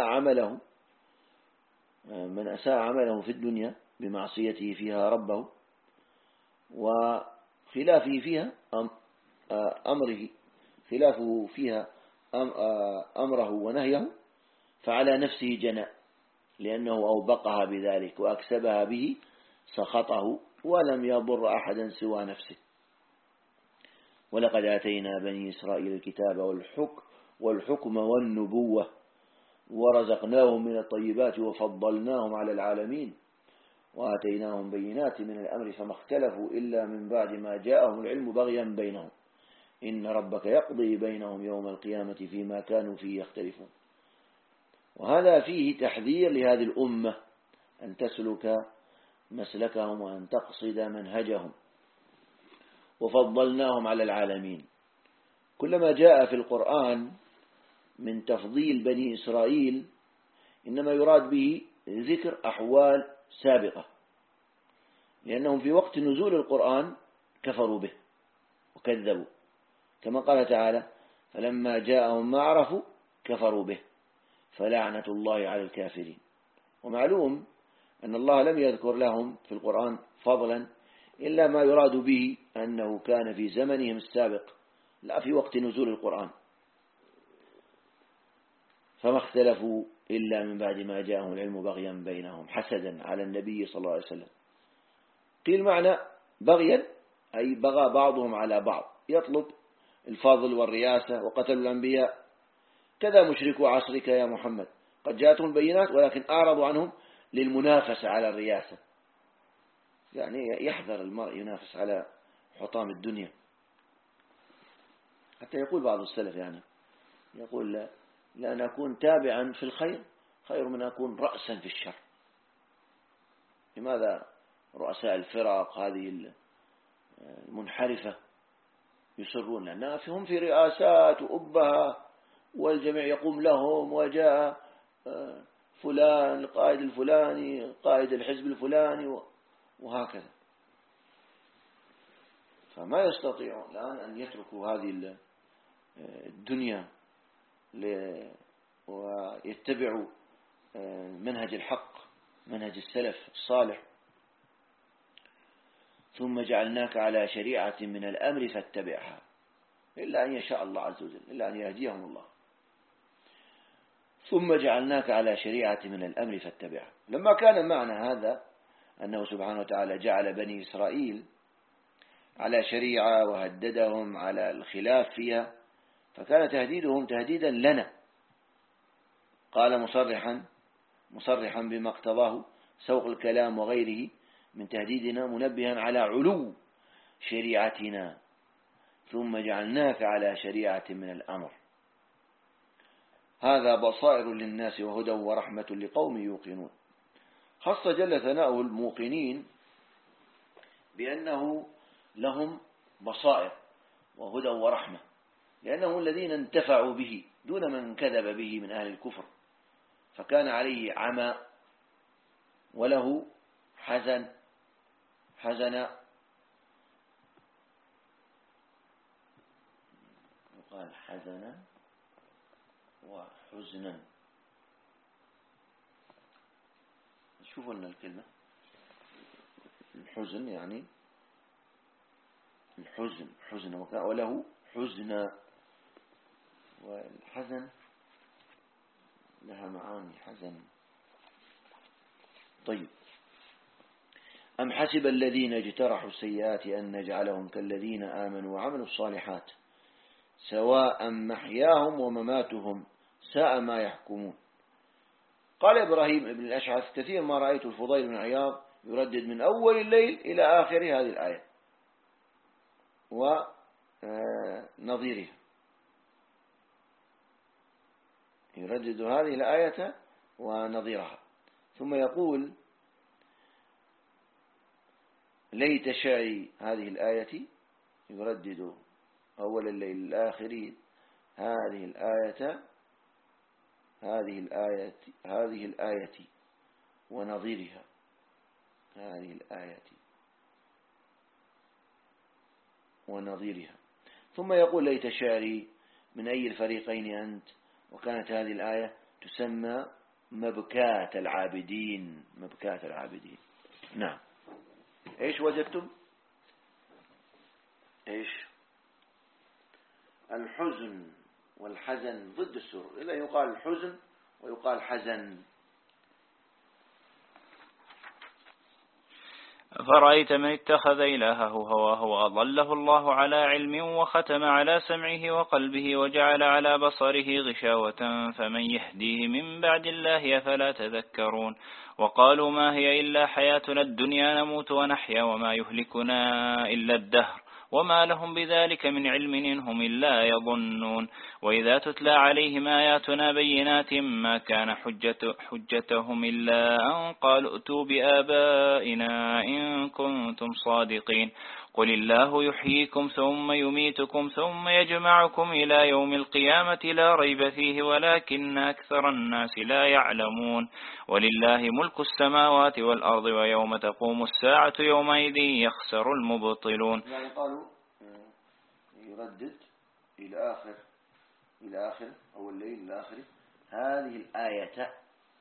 عمله في الدنيا بمعصيته فيها ربه وخلافه فيها أمره ونهيه فعلى نفسه جناء لأنه أوبقها بذلك وأكسبها به سخطه ولم يضر أحدا سوى نفسه. ولقد آتينا بني إسرائيل الكتاب والحكم والنبوة ورزقناهم من الطيبات وفضلناهم على العالمين وآتيناهم بينات من الأمر فما اختلفوا إلا من بعد ما جاءهم العلم بغيا بينهم إن ربك يقضي بينهم يوم القيامة فيما كانوا فيه يختلفون. وهذا فيه تحذير لهذه الأمة أن تسلك مسلكهم وأن تقصد منهجهم، وفضلناهم على العالمين. كلما جاء في القرآن من تفضيل بني إسرائيل إنما يراد به ذكر أحوال سابقة، لأنهم في وقت نزول القرآن كفروا به وكذبوا، كما قال تعالى: فلما جاءهم ما عرفوا كفروا به فلعنة الله على الكافرين. ومعلوم أن الله لم يذكر لهم في القرآن فضلا إلا ما يراد به أنه كان في زمنهم السابق لا في وقت نزول القرآن، فما اختلفوا إلا من بعد ما جاءهم العلم بغيا بينهم حسدا على النبي صلى الله عليه وسلم. قيل معنى بغيا أي بغى بعضهم على بعض، يطلب الفضل والرياسة وقتلوا الأنبياء. كذا مشركو عصرك يا محمد، قد جاءتهم البينات ولكن أعرضوا عنهم للمنافسة على الرياسة، يعني يحذر المرء ينافس على حطام الدنيا. حتى يقول بعض السلف يعني يقول: لأن أكون تابعا في الخير خير من أكون رأسا في الشر. لماذا رؤساء الفرق هذه المنحرفة يسرون؟ لأنها هم في رئاسات وأبها والجميع يقوم لهم، وجاء فلان القائد الفلاني قائد الحزب الفلاني وهكذا، فما يستطيعون الآن أن يتركوا هذه الدنيا ويتبعوا منهج الحق، منهج السلف الصالح. ثم جعلناك على شريعة من الأمر فاتبعها، إلا أن يشاء الله عز وجل، إلا أن يهديهم الله. ثم جعلناك على شريعة من الأمر فاتبعها. لما كان معنى هذا أنه سبحانه وتعالى جعل بني إسرائيل على شريعة وهددهم على الخلاف فيها، فكان تهديدهم تهديدا لنا. قال مصرحا بما اقتضاه سوق الكلام وغيره من تهديدنا، منبها على علو شريعتنا. ثم جعلناك على شريعة من الأمر. هذا بصائر للناس وهدى ورحمة لقوم يوقنون. خص جل ثناؤه الموقنين بأنه لهم بصائر وهدى ورحمة، لأنهم الذين انتفعوا به دون من كذب به من أهل الكفر، فكان عليه عمى وله حزن يقال حزنا وحزنا. شوفوا لنا الكلمة الحزن، يعني حزن وله حزنا، والحزن لها معاني حزن. طيب: أم حسب الذين اجترحوا السيئات أن نجعلهم كالذين آمنوا وعملوا الصالحات سواء محياهم ومماتهم ساء ما يحكمون. قال إبراهيم بن الأشعث: كثير ما رأيت الفضيل بن عياض يردد من أول الليل إلى آخر هذه الآية ونظيرها، يردد هذه الآية ونظيرها، ثم يقول: ليت شعري هذه الآية، يردد أول الليل الآخر هذه الآية ونظيرها، هذه الآية ونظيرها، ثم يقول: ليت شعري من أي الفريقين أنت. وكانت هذه الآية تسمى مبكاة العابدين. نعم. إيش وجدتم؟ إيش؟ الحزن والحزن ضد السرور، إلا يقال الحزن ويقال حزن. أفرأيت من اتخذ إلهه هواه وأضله الله على علم وختم على سمعه وقلبه وجعل على بصره غشاوة فمن يهديه من بعد الله أفلا تذكرون. وقالوا ما هي إلا حياتنا الدنيا نموت ونحيا وما يهلكنا إلا الدهر وما لهم بذلك من علم إن هم إلا يظنون. وإذا تتلى عليهم آياتنا بينات ما كان حجتهم إلا أن قالوا ائتوا بآبائنا إن كنتم صادقين. قل الله يحييكم ثم يميتكم ثم يجمعكم إلى يوم القيامة لا ريب فيه ولكن أكثر الناس لا يعلمون. ولله ملك السماوات والأرض ويوم تقوم الساعة يومئذ يخسر المبطلون. يعني قالوا يردد إلى آخر أو الليل إلى آخره هذه الآية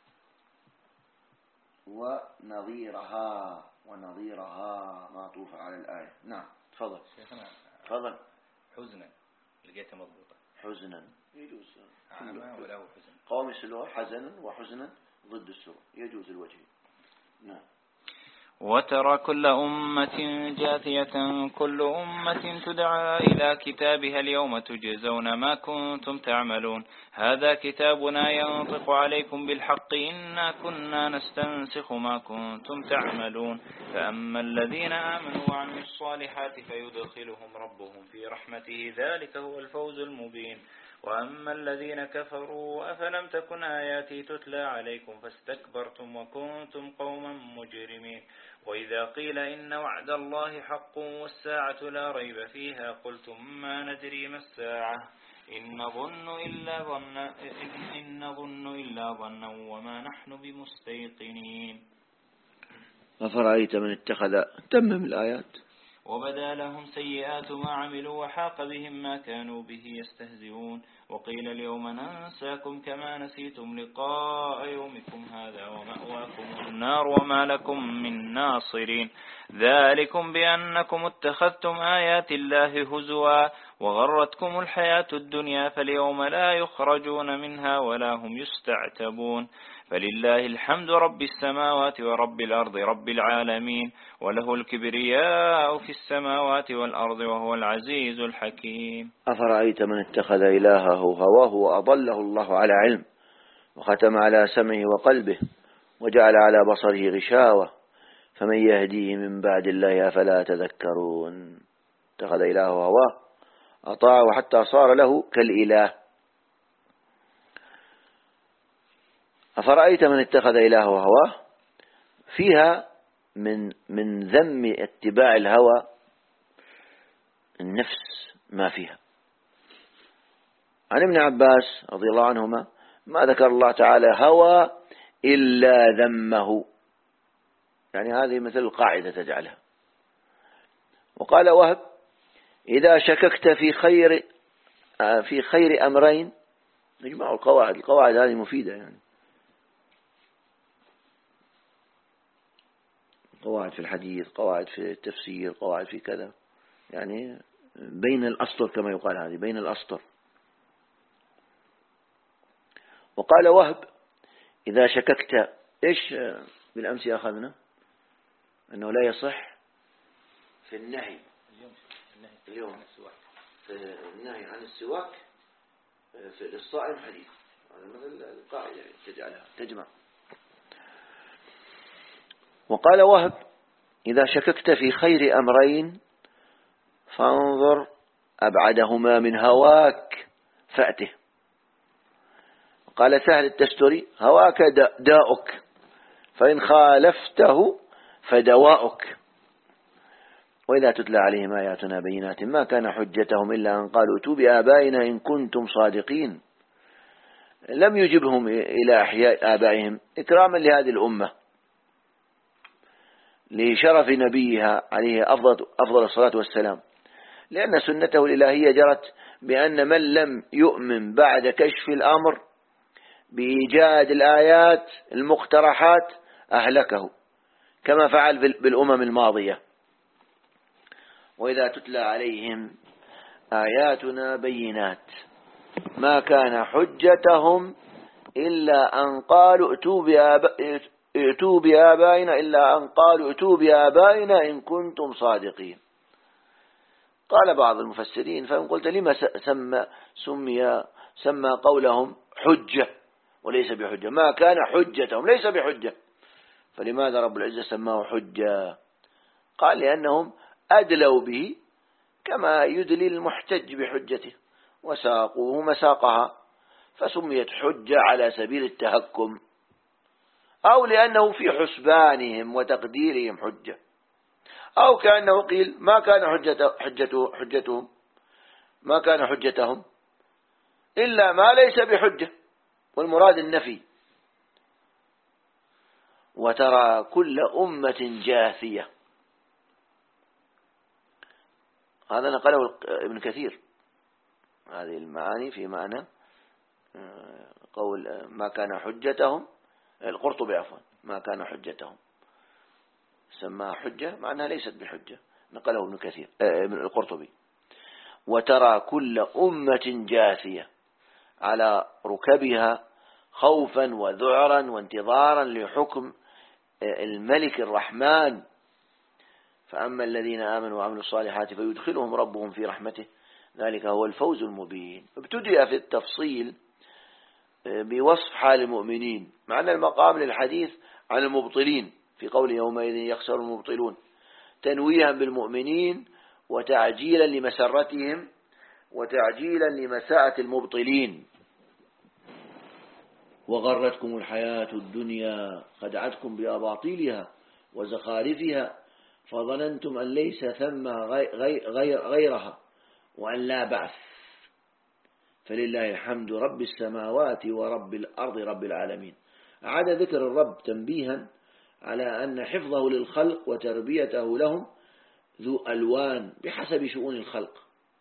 ونظيرها معطوفة على الآية. نعم تفضل شيخنا. تفضل. حزنا لقيتها مضبوطة. حزنا يجوز وله حزن. قوم يسلوها حزنا وحزنا ضد السرور يجوز الوجه. نعم. وترى كل أمة جاثية كل أمة تدعى إلى كتابها اليوم تجزون ما كنتم تعملون. هذا كتابنا ينطق عليكم بالحق إنا كنا نستنسخ ما كنتم تعملون. فأما الذين آمنوا وعملوا الصالحات فيدخلهم ربهم في رحمته ذلك هو الفوز المبين. وأما الذين كفروا أفلم تكن آياتي تتلى عليكم فاستكبرتم وكنتم قوما مجرمين. وإذا قيل إن وعد الله حق والساعة لا ريب فيها قلتم ما ندري ما الساعة إن نظن إلا ظنا وما نحن بمستيقنين. أفرأيت من اتخذ تمم الآيات. وبدا لهم سيئات ما عملوا وحاق بهم ما كانوا به يستهزئون. وقيل اليوم ننساكم كما نسيتم لقاء يومكم هذا ومأواكم النار وما لكم من ناصرين. ذلكم بأنكم اتخذتم آيات الله هزوا وغرتكم الحياة الدنيا فاليوم لا يخرجون منها ولا هم يستعتبون. فلله الحمد رب السماوات ورب الأرض رب العالمين وله الكبرياء في السماوات والأرض وهو العزيز الحكيم. أفرأيت من اتخذ إلهه هواه وأضله الله على علم وختم على سمعه وقلبه وجعل على بصره غشاوة فمن يهديه من بعد الله أفلا تذكرون. اتخذ إلهه هواه أطاعه حتى صار له كالإله. أفرأيت من اتخذ إلهه هواه فيها من ذم اتباع الهوى النفس ما فيها. عن ابن عباس رضي الله عنهما ما ذكر الله تعالى هوى إلا ذمه، يعني هذه مثل القاعدة تجعلها. وقال وهب إذا شككت في خير أمرين نجمع القواعد هذه مفيدة، يعني قواعد في الحديث، قواعد في التفسير، قواعد في كذا، يعني بين الأسطر كما يقال، هذه بين الأسطر. وقال وهب إذا شككت إيش بالأمس أخذنا أنه لا يصح في النهي اليوم في النهي عن السواك في الصائم حديث، هذا مثل القاعدة تجعلها تجمع. وقال وهب إذا شككت في خير أمرين فانظر أبعدهما من هواك فأته. قال سهل التستري هواك داؤك فإن خالفته فدواؤك. وإذا تتلى عليهم آياتنا بينات ما كان حجتهم إلا أن قالوا ائتوا بآبائنا إن كنتم صادقين. لم يجبهم إلى إحياء آبائهم إكراما لهذه الأمة لشرف نبيها عليه أفضل الصلاة والسلام، لأن سنته الإلهية جرت بأن من لم يؤمن بعد كشف الأمر بإيجاد الآيات المقترحات أهلكه كما فعل بالأمم الماضية. وإذا تتلى عليهم آياتنا بينات ما كان حجتهم إلا أن قالوا ائتوا بآبائنا إن كنتم صادقين. قال بعض المفسرين فإن قلت لما سمى قولهم حجة وليس بحجة، ما كان حجتهم ليس بحجة، فلماذا رب العزة سماه حجة؟ قال لأنهم أدلوا به كما يدلي المحتج بحجته، وساقوه مساقها، فسميت حجة على سبيل التهكم، أو لأنه في حسبانهم وتقديرهم حجة، أو كأنه قيل ما كان حجتهم ما كان حجتهم إلا ما ليس بحجة، والمراد النفي. وترى كل أمة جاثية، هذا نقله ابن كثير، هذه المعاني في معنى قول ما كان حجتهم، القرطبي عفوا، ما كان حجتهم سماها حجة معناها ليست بحجة، نقله ابن كثير ابن القرطبي. وترى كل أمة جاثية على ركبها خوفا وذعرا وانتظارا لحكم الملك الرحمن، فأما الذين آمنوا وعملوا الصالحات فيدخلهم ربهم في رحمته، ذلك هو الفوز المبين. ابتدأ في التفصيل بوصف حال المؤمنين، معنى المقام للحديث عن المبطلين في قول يومئذ يخسر المبطلون، تنويها بالمؤمنين وتعجيلا لمسرتهم وتعجيلا لمساءة المبطلين. وغرتكم الحياة الدنيا خدعتكم بأباطيلها وزخارفها فظننتم أن ليس ثم غيرها وأن لا بعث، فلله الحمد رب السماوات ورب الأرض رب العالمين. أعاد ذكر الرب تنبيها على أن حفظه للخلق وتربيته لهم ذو ألوان بحسب شؤون الخلق،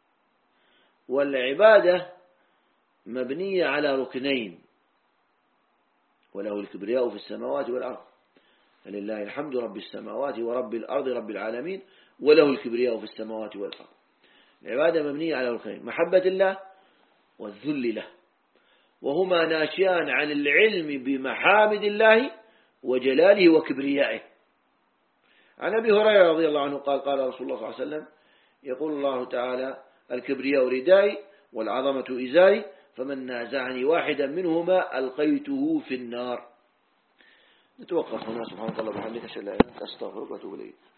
والعبادة مبنية على ركنين، وله الكبرياء في السماوات والأرض، فلله الحمد رب السماوات ورب الأرض رب العالمين وله الكبرياء في السماوات والأرض. العبادة مبنية على ركنين، محبة الله والذل له، وهما ناشئان عن العلم بمحامد الله وجلاله وكبريائه. عن أبي هريرة رضي الله عنه قال قال رسول الله صلى الله عليه وسلم يقول الله تعالى الكبرياء ردائي والعظمة إزاري، فمن نازعني واحدا منهما ألقيته في النار. نتوقف هنا. سبحانك اللهم وبحمدك أشهد أن لا إله إلا أنت أستغفرك وأتوب إليك.